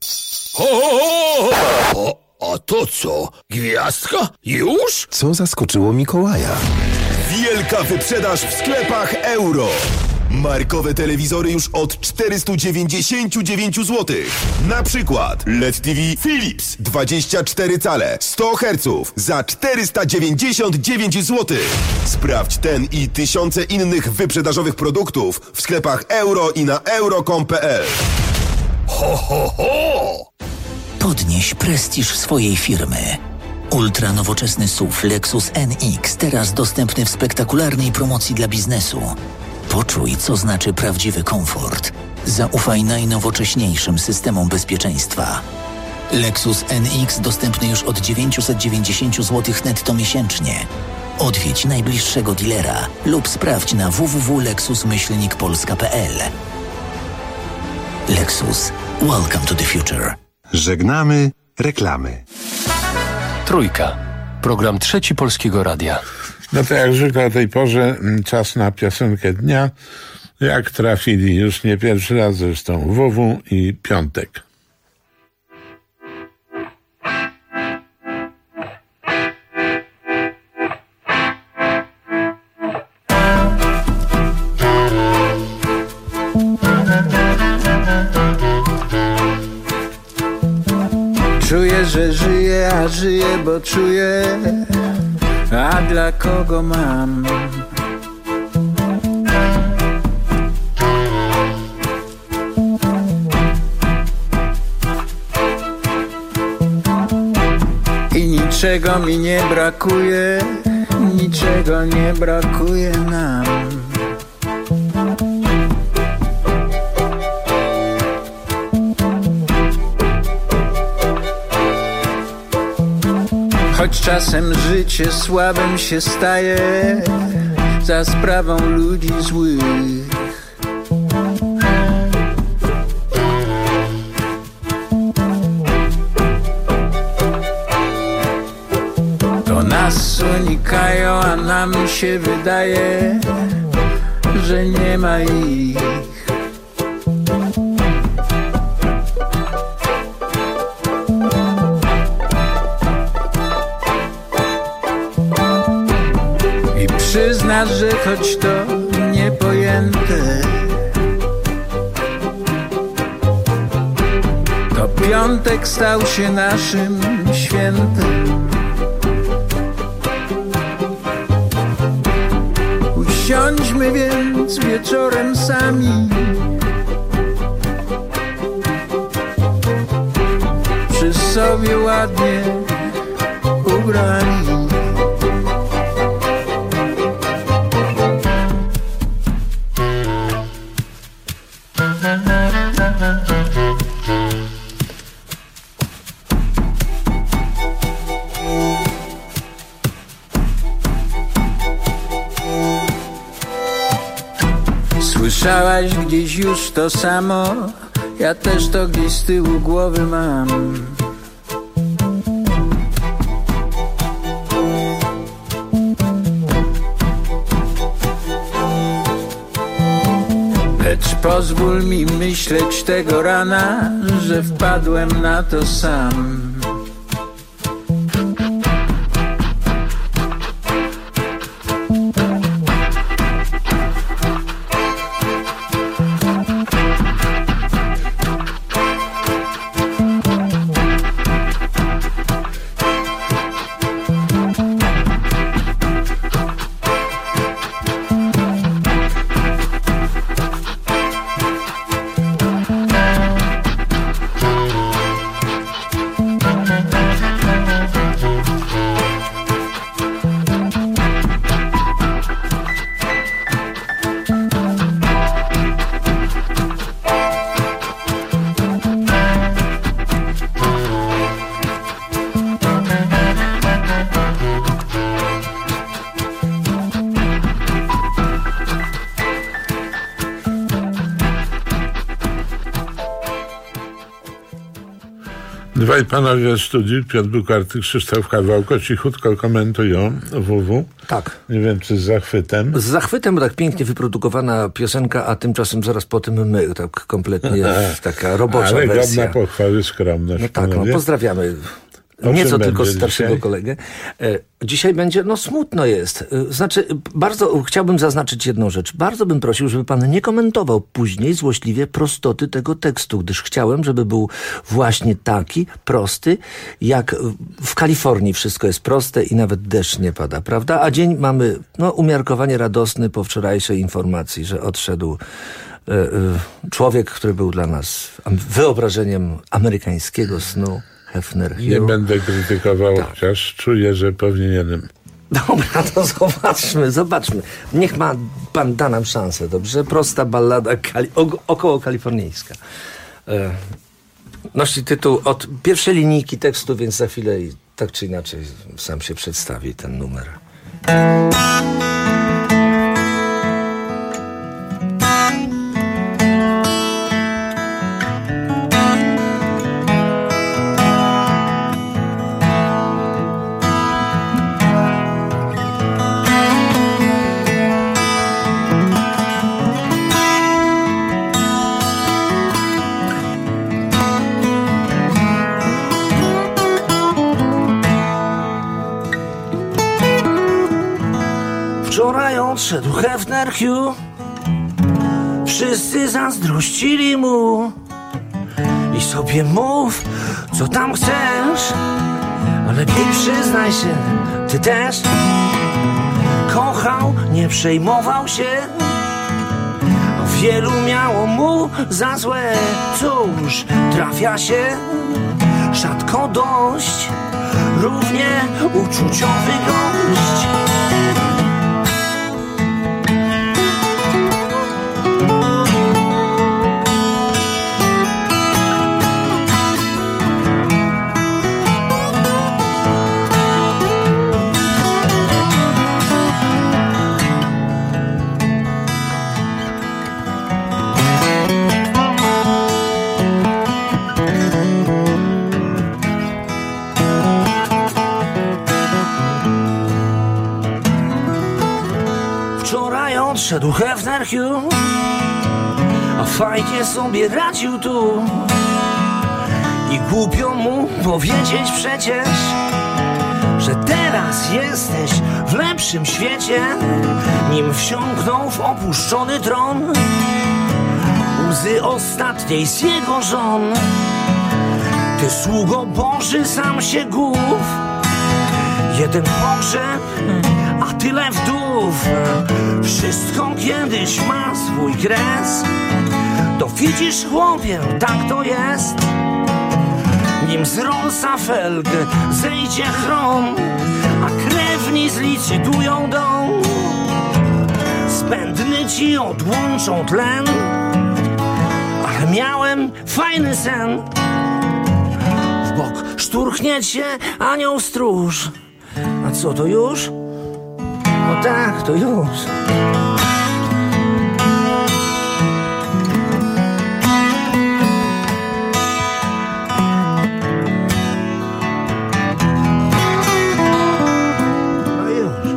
A to co? Gwiazdka? Już? Co zaskoczyło Mikołaja? Wielka wyprzedaż w sklepach Euro. Markowe telewizory już od 499 zł. Na przykład LED TV Philips 24 cale 100 Hz za 499 zł. Sprawdź ten i tysiące innych wyprzedażowych produktów w sklepach Euro i na euro.com.pl. Ho, ho, ho! Podnieś prestiż swojej firmy. Ultra nowoczesny SUV Lexus NX teraz dostępny w spektakularnej promocji dla biznesu. Poczuj, co znaczy prawdziwy komfort. Zaufaj najnowocześniejszym systemom bezpieczeństwa. Lexus NX dostępny już od 990 zł netto miesięcznie. Odwiedź najbliższego dealera lub sprawdź na www.lexus-polska.pl. Lexus. Welcome to the future. Żegnamy reklamy. Trójka. Program trzeci Polskiego Radia. No to jak zwykle o tej porze czas na piosenkę dnia. Jak trafili już nie pierwszy raz zresztą WW i Piątek. Czuję, że żyję, a żyję, bo czuję. A dla kogo mam? I niczego mi nie brakuje, niczego nie brakuje nam. Choć czasem życie słabym się staje za sprawą ludzi złych. To nas unikają, a nam się wydaje, że nie ma ich. Przyznasz, że choć to niepojęte, to piątek stał się naszym świętem. Usiądźmy więc wieczorem sami przy sobie ładnie ubrani. Słyszałaś gdzieś już to samo, ja też to gdzieś z tyłu głowy mam. Pozwól mi myśleć tego rana, że wpadłem na to sam. Dwaj panowie z studiu, Piotr Bukarty, Krzysztof Kawałko, cichutko komentują WW. Tak. Nie wiem, czy z zachwytem. Z zachwytem, bo tak pięknie wyprodukowana piosenka, a tymczasem zaraz po tym my, tak kompletnie taka robocza ale wersja. godna pochwały, skromność. No tak, no, pozdrawiamy. Nieco tylko starszego dzisiaj? Kolegę. Dzisiaj będzie, smutno jest. Znaczy, bardzo chciałbym zaznaczyć jedną rzecz. Bardzo bym prosił, żeby pan nie komentował później złośliwie prostoty tego tekstu, gdyż chciałem, żeby był właśnie taki, prosty, jak w Kalifornii wszystko jest proste i nawet deszcz nie pada, prawda? A dzień mamy, umiarkowanie radosny po wczorajszej informacji, że odszedł człowiek, który był dla nas wyobrażeniem amerykańskiego snu. Hefner Hill. Nie będę krytykował, chociaż czuję, że powinienem. Dobra, to zobaczmy. Niech pan da nam szansę, dobrze? Prosta ballada około kalifornijska. Nosi tytuł od pierwszej linijki tekstu, więc za chwilę tak czy inaczej sam się przedstawi ten numer. Wczoraj odszedł Hefner Hugh, wszyscy zazdrościli mu. I sobie mów, co tam chcesz, a lepiej przyznaj się, ty też. Kochał, nie przejmował się, a wielu miało mu za złe. Cóż, trafia się rzadko dość, równie uczuciowy gość. Odszedł Hefner Hugh, a fajnie sobie radził tu. I głupio mu powiedzieć przecież, że teraz jesteś w lepszym świecie, nim wsiąknął w opuszczony tron. Łzy ostatniej z jego żon. Ty sługo Boży, sam się głów. Jeden pogrzeb, a tyle wdów. Wszystko kiedyś ma swój kres. To widzisz, chłopie, tak to jest. Nim z Rollsa felg zejdzie chrom, a krewni zlicytują dom, zbędny ci odłączą tlen. Ale miałem fajny sen. W bok szturchnie cię anioł stróż. A co, to już? No tak, to już. No już.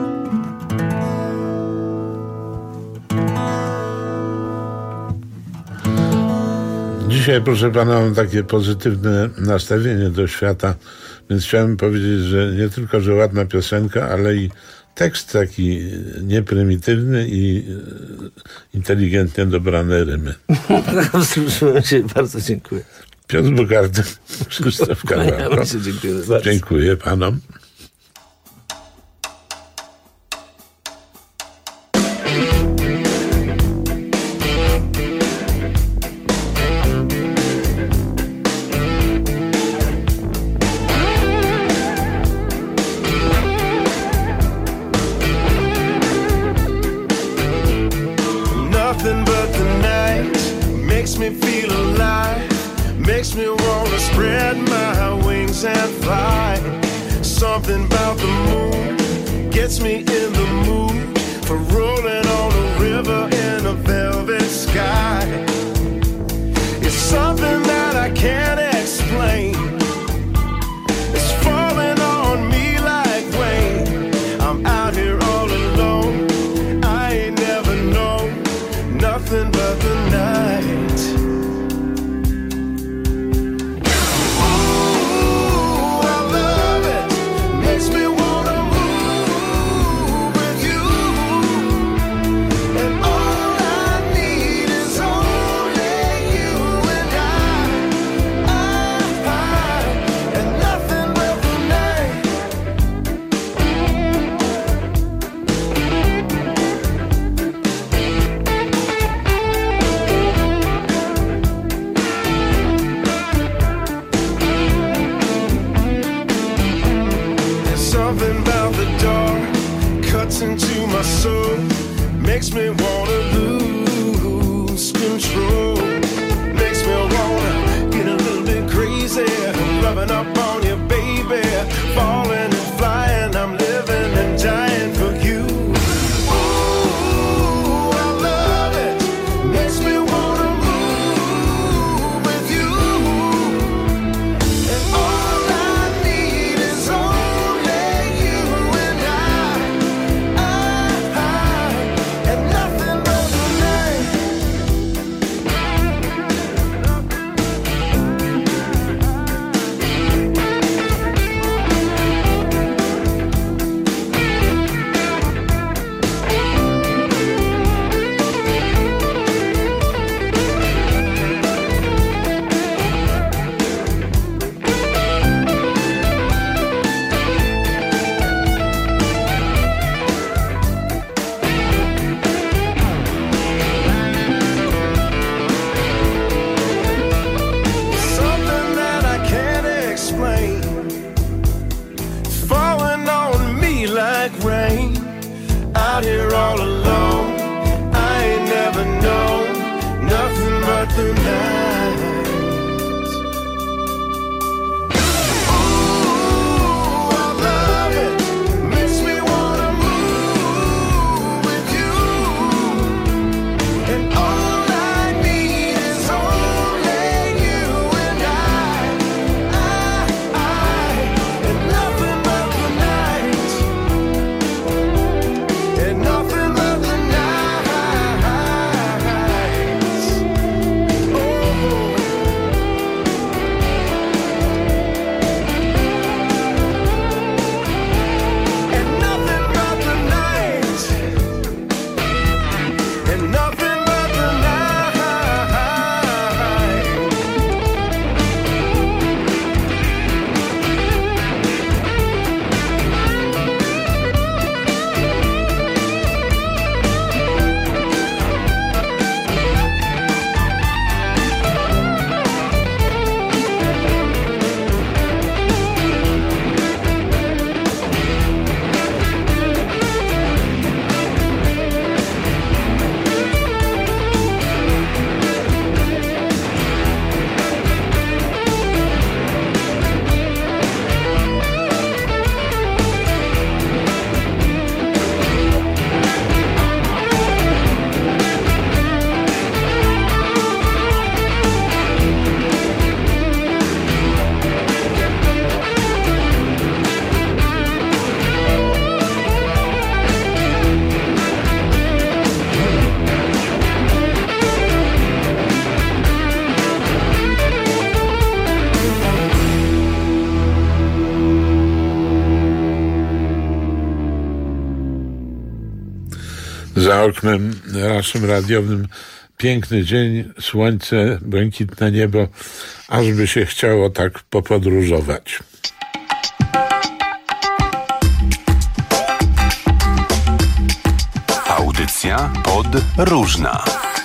dzisiaj, proszę pana, mam takie pozytywne nastawienie do świata, więc chciałem powiedzieć, że nie tylko, że ładna piosenka, ale i tekst taki nieprymitywny i inteligentnie dobrane rymy. Wzruszyłem się, bardzo dziękuję. Piotr Bukarty, Krzysztof Kawałko. Dziękuję panom. Nothing but the night makes me feel alive, makes me wanna spread my wings and fly. Something about the moon gets me in the mood for rolling on a river in a velvet sky. It's something that I can't explain. It's falling on me like rain. I'm out here all alone. I ain't never known nothing but the night. Ooh, I love it. Makes me wanna move with you. And all I need is only you and I and nothing but the night. There's something about the dark cuts into my soul, makes me wanna lose control, makes me wanna get a little bit crazy, rubbing up on you, baby, falling and flying, I'm living and dying for you. Ooh, I love it, makes me wanna move with you. And all I need is only you and I and nothing but the night. Something that I can't explain, falling on me like rain. Out here all alone, I ain't never known nothing but the night. Ooh, I love it, makes me wanna move with you. And all I need is only you and I and nothing but the night, and nothing but Za oknem naszym radiowym piękny dzień, słońce, błękitne niebo, aż by się chciało tak popodróżować. Audycja podróżna.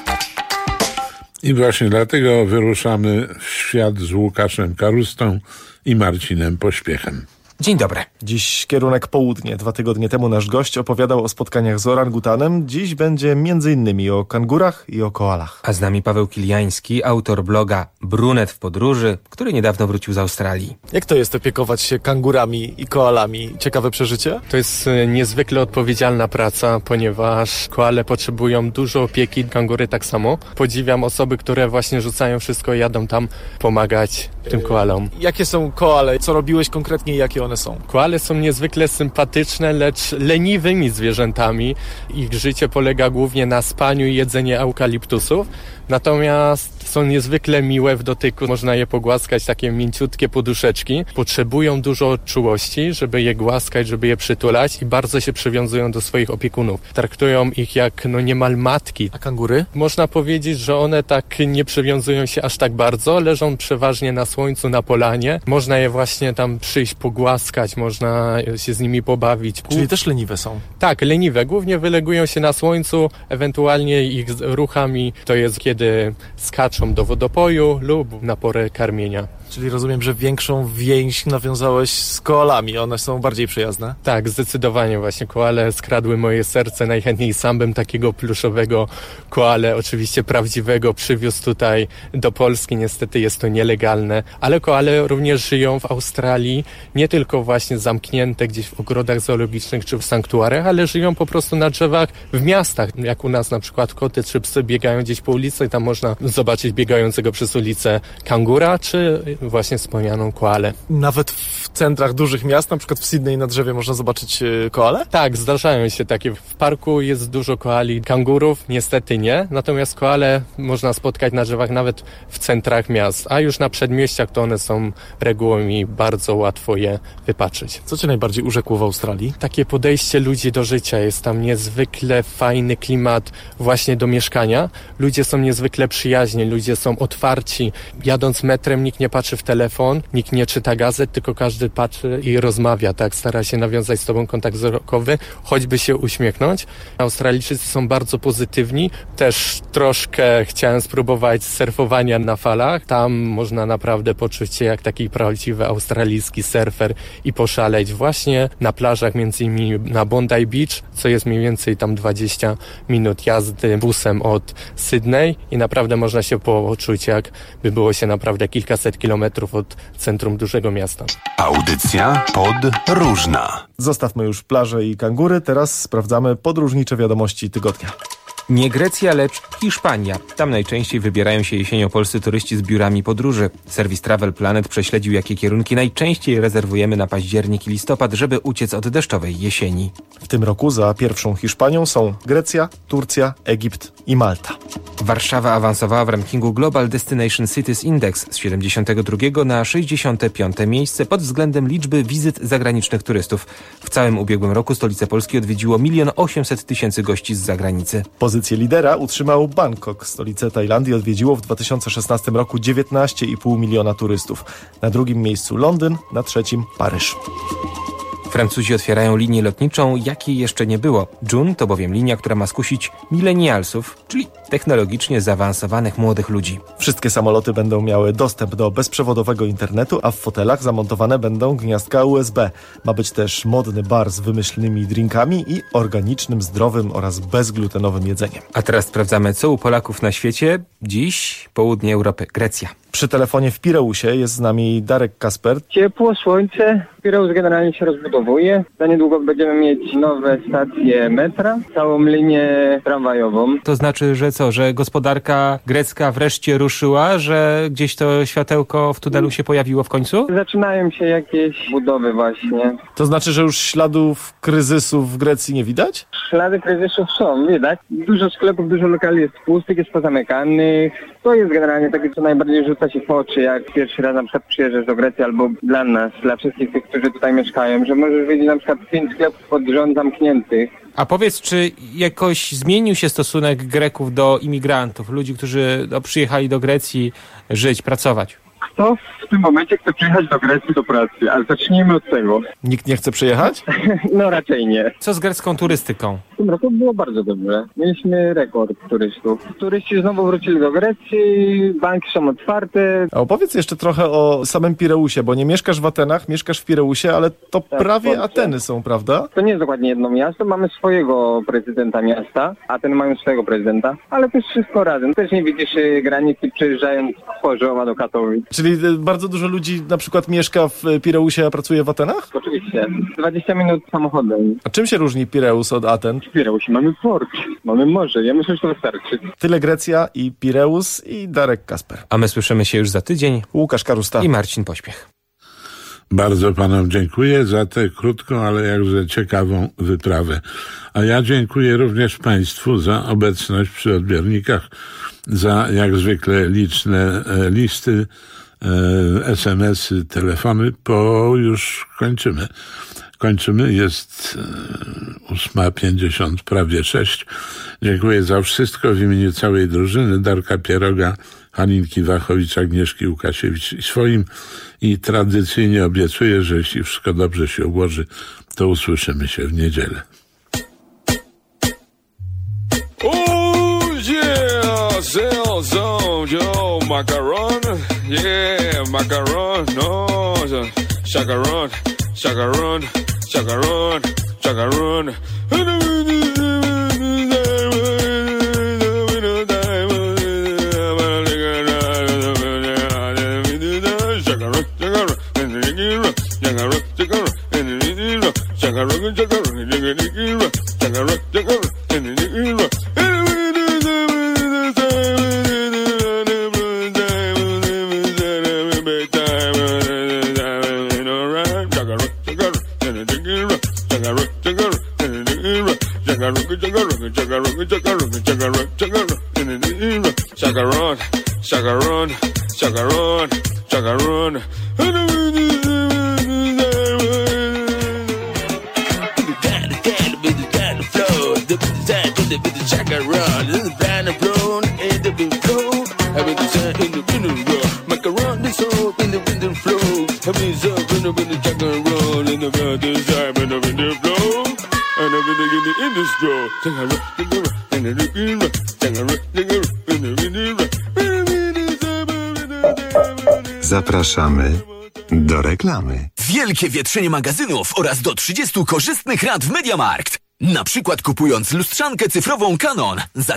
I właśnie dlatego wyruszamy w świat z Łukaszem Karustą i Marcinem Pośpiechem. Dzień dobry. Dziś kierunek południe. 2 tygodnie temu nasz gość opowiadał o spotkaniach z orangutanem. Dziś będzie m.in. o kangurach i o koalach. A z nami Paweł Kiliański, autor bloga Brunet w podróży, który niedawno wrócił z Australii. Jak to jest opiekować się kangurami i koalami? Ciekawe przeżycie? To jest niezwykle odpowiedzialna praca, ponieważ koale potrzebują dużo opieki, kangury tak samo. Podziwiam osoby, które właśnie rzucają wszystko i jadą tam pomagać tym koalom. Jakie są koale? Co robiłeś konkretnie i jakie one są? Koale są niezwykle sympatyczne, lecz leniwymi zwierzętami. Ich życie polega głównie na spaniu i jedzeniu eukaliptusów. Natomiast są niezwykle miłe w dotyku. Można je pogłaskać, takie mięciutkie poduszeczki. Potrzebują dużo czułości, żeby je głaskać, żeby je przytulać i bardzo się przywiązują do swoich opiekunów. Traktują ich jak niemal matki. A kangury? Można powiedzieć, że one tak nie przywiązują się aż tak bardzo. Leżą przeważnie na słońcu, na polanie. Można je właśnie tam przyjść, pogłaskać, można się z nimi pobawić. Czyli też leniwe są? Tak, leniwe. Głównie wylegują się na słońcu, ewentualnie ich ruchami to jest kiedy skaczą do wodopoju lub na porę karmienia. Czyli rozumiem, że większą więź nawiązałeś z koalami. One są bardziej przyjazne? Tak, zdecydowanie właśnie. Koale skradły moje serce. Najchętniej sam bym takiego pluszowego koale, oczywiście prawdziwego, przywiózł tutaj do Polski. Niestety jest to nielegalne. Ale koale również żyją w Australii. Nie tylko właśnie zamknięte gdzieś w ogrodach zoologicznych czy w sanktuariach, ale żyją po prostu na drzewach w miastach. Jak u nas na przykład koty czy psy biegają gdzieś po ulicy i tam można zobaczyć biegającego przez ulicę kangura czy właśnie wspomnianą koalę. Nawet w centrach dużych miast, na przykład w Sydney na drzewie można zobaczyć koale? Tak, zdarzają się takie. W parku jest dużo koali, kangurów niestety nie, natomiast koale można spotkać na drzewach nawet w centrach miast, a już na przedmieściach to one są regułą i bardzo łatwo je wypatrzyć. Co cię najbardziej urzekło w Australii? Takie podejście ludzi do życia. Jest tam niezwykle fajny klimat właśnie do mieszkania. Ludzie są niezwykle przyjaźni, ludzie są otwarci. Jadąc metrem nikt nie patrzy w telefon, nikt nie czyta gazet, tylko każdy patrzy i rozmawia, tak? Stara się nawiązać z tobą kontakt wzrokowy, choćby się uśmiechnąć. Australijczycy są bardzo pozytywni. Też troszkę chciałem spróbować surfowania na falach. Tam można naprawdę poczuć się jak taki prawdziwy australijski surfer i poszaleć właśnie na plażach, między innymi na Bondi Beach, co jest mniej więcej tam 20 minut jazdy busem od Sydney i naprawdę można się poczuć, jakby było się naprawdę kilkaset kilometrów od centrum dużego miasta. Audycja podróżna. Zostawmy już plaże i kangury, teraz sprawdzamy podróżnicze wiadomości tygodnia. Nie Grecja, lecz Hiszpania. Tam najczęściej wybierają się jesienią polscy turyści z biurami podróży. Serwis Travel Planet prześledził, jakie kierunki najczęściej rezerwujemy na październik i listopad, żeby uciec od deszczowej jesieni. W tym roku za pierwszą Hiszpanią są Grecja, Turcja, Egipt i Malta. Warszawa awansowała w rankingu Global Destination Cities Index z 72 na 65 miejsce pod względem liczby wizyt zagranicznych turystów. W całym ubiegłym roku stolicę Polski odwiedziło 1 800 000 gości z zagranicy. Pozycję lidera utrzymał Bangkok. Stolicę Tajlandii odwiedziło w 2016 roku 19,5 miliona turystów. Na drugim miejscu Londyn, na trzecim Paryż. Francuzi otwierają linię lotniczą, jakiej jeszcze nie było. Joon to bowiem linia, która ma skusić milenialsów, czyli technologicznie zaawansowanych młodych ludzi. Wszystkie samoloty będą miały dostęp do bezprzewodowego internetu, a w fotelach zamontowane będą gniazdka USB. Ma być też modny bar z wymyślnymi drinkami i organicznym, zdrowym oraz bezglutenowym jedzeniem. A teraz sprawdzamy, co u Polaków na świecie. Dziś południe Europy, Grecja. Przy telefonie w Pireusie jest z nami Darek Kasper. Ciepło, słońce. Pireus generalnie się rozbudowuje. Za niedługo będziemy mieć nowe stacje metra, całą linię tramwajową. To znaczy, że co, że gospodarka grecka wreszcie ruszyła, że gdzieś to światełko w tunelu się pojawiło w końcu? Zaczynają się jakieś budowy właśnie. To znaczy, że już śladów kryzysu w Grecji nie widać? Ślady kryzysów są, widać. Dużo sklepów, dużo lokali jest pustych, jest pozamykanych. turystycznych. To jest generalnie takie, co najbardziej rzuca się w oczy, jak pierwszy raz na przykład przyjeżdżasz do Grecji, albo dla nas, dla wszystkich tych, którzy tutaj mieszkają, że możesz wiedzieć na przykład 5 sklepów pod rząd zamkniętych. A powiedz, czy jakoś zmienił się stosunek Greków do imigrantów, ludzi, którzy przyjechali do Grecji żyć, pracować? Kto w tym momencie chce przyjechać do Grecji do pracy? Ale zacznijmy od tego. Nikt nie chce przyjechać? No raczej nie. Co z grecką turystyką? W tym roku było bardzo dobrze. Mieliśmy rekord turystów. Turyści znowu wrócili do Grecji, banki są otwarte. A opowiedz jeszcze trochę o samym Pireusie, bo nie mieszkasz w Atenach, mieszkasz w Pireusie, ale to tak, prawie Ateny są, prawda? To nie jest dokładnie jedno miasto, mamy swojego prezydenta miasta, Ateny mają swojego prezydenta, ale to jest wszystko razem. Też nie widzisz granicy przejeżdżając z Chorzowa do Katowic. Czyli bardzo dużo ludzi na przykład mieszka w Pireusie, a pracuje w Atenach? Oczywiście. 20 minut samochodem. A czym się różni Pireus od Aten? W Pireusie mamy port, mamy morze. Ja myślę, że to wystarczy. Tyle Grecja i Pireus i Darek Kasper. A my słyszymy się już za tydzień. Łukasz Karusta i Marcin Pośpiech. Bardzo panom dziękuję za tę krótką, ale jakże ciekawą wyprawę. A ja dziękuję również państwu za obecność przy odbiornikach, za jak zwykle liczne listy, SMS-y, telefony, bo już kończymy, jest 8:50, prawie 6. Dziękuję za wszystko w imieniu całej drużyny, Darka Pieroga, Halinki Wachowicz, Agnieszki Łukasiewicz i swoim, i tradycyjnie obiecuję, że jeśli wszystko dobrze się ułoży, to usłyszymy się w niedzielę. Yo, macaron, yeah, macaron, no, chacaron, chacaron, chacaron, chacaron. Chacaron, chacaron, chacaron, chacaron. Zapraszamy do reklamy. Wielkie wietrzenie magazynów oraz do 30 korzystnych rat w MediaMarkt. Na przykład kupując lustrzankę cyfrową Canon za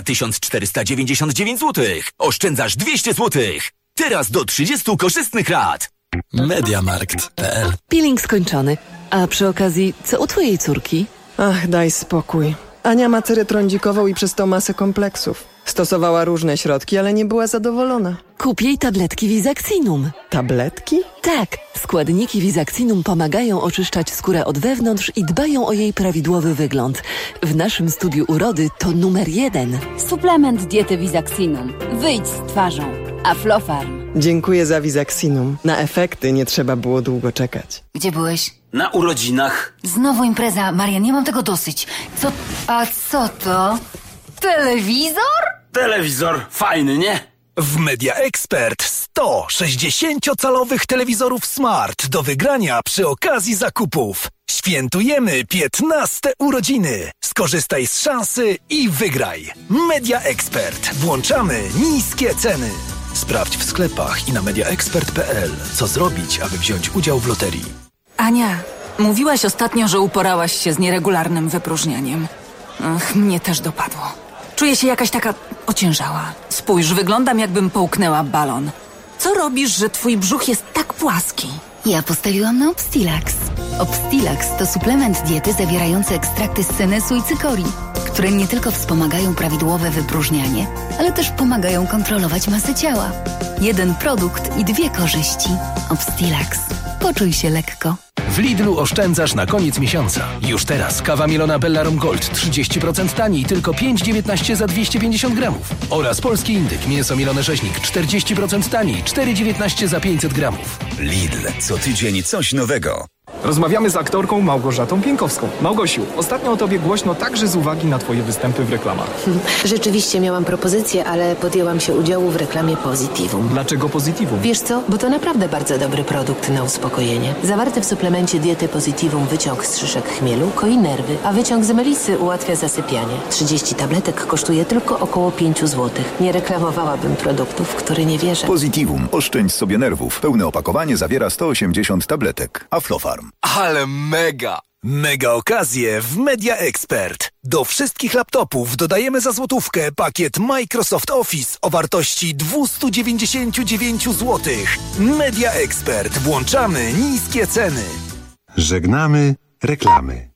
1499 zł. Oszczędzasz 200 zł. Teraz do 30 korzystnych rat. MediaMarkt.pl. Peeling skończony. A przy okazji, co u twojej córki? Ach, daj spokój. Ania ma cerę trądzikową i przez to masę kompleksów. Stosowała różne środki, ale nie była zadowolona. Kup jej tabletki Visaxinum. Tabletki? Tak. Składniki Visaxinum pomagają oczyszczać skórę od wewnątrz i dbają o jej prawidłowy wygląd. W naszym studiu urody to numer 1. Suplement diety Visaxinum. Wyjdź z twarzą. Aflofarm. Dziękuję za Visaxinum. Na efekty nie trzeba było długo czekać. Gdzie byłeś? Na urodzinach. Znowu impreza. Marian, nie mam tego dosyć. Co to? Telewizor? Telewizor. Fajny, nie? W Media Expert 100 60-calowych telewizorów smart do wygrania przy okazji zakupów. Świętujemy 15 urodziny. Skorzystaj z szansy i wygraj. Media Expert. Włączamy niskie ceny. Sprawdź w sklepach i na mediaexpert.pl, co zrobić, aby wziąć udział w loterii. Ania, mówiłaś ostatnio, że uporałaś się z nieregularnym wypróżnianiem. Ach, mnie też dopadło. Czuję się jakaś taka ociężała. Spójrz, wyglądam, jakbym połknęła balon. Co robisz, że twój brzuch jest tak płaski? Ja postawiłam na Obstilax. Obstilax to suplement diety zawierający ekstrakty z senesu i cykorii, które nie tylko wspomagają prawidłowe wypróżnianie, ale też pomagają kontrolować masę ciała. Jeden produkt i 2 korzyści. Obstilax. Poczuj się lekko. W Lidlu oszczędzasz na koniec miesiąca. Już teraz kawa mielona Bellarum Gold 30% taniej, tylko 5,19 za 250 gramów. Oraz polski indyk, mięso mielone rzeźnik 40% taniej, 4,19 za 500 gramów. Lidl, co tydzień coś nowego. Rozmawiamy z aktorką Małgorzatą Pienkowską. Małgosiu, ostatnio o tobie głośno także z uwagi na twoje występy w reklamach. Rzeczywiście miałam propozycję, ale podjęłam się udziału w reklamie Positivum. Dlaczego Positivum? Wiesz co? Bo to naprawdę bardzo dobry produkt na uspokojenie. Zawarty w suplemencie diety Positivum wyciąg z szyszek chmielu koi nerwy, a wyciąg z melisy ułatwia zasypianie. 30 tabletek kosztuje tylko około 5 zł. Nie reklamowałabym produktów, w które nie wierzę. Positivum. Oszczędź sobie nerwów. Pełne opakowanie zawiera 180 tabletek. Aflofarm. Ale mega! Mega okazje w Media Expert. Do wszystkich laptopów dodajemy za złotówkę pakiet Microsoft Office o wartości 299 zł. Media Expert. Włączamy niskie ceny. Żegnamy reklamy.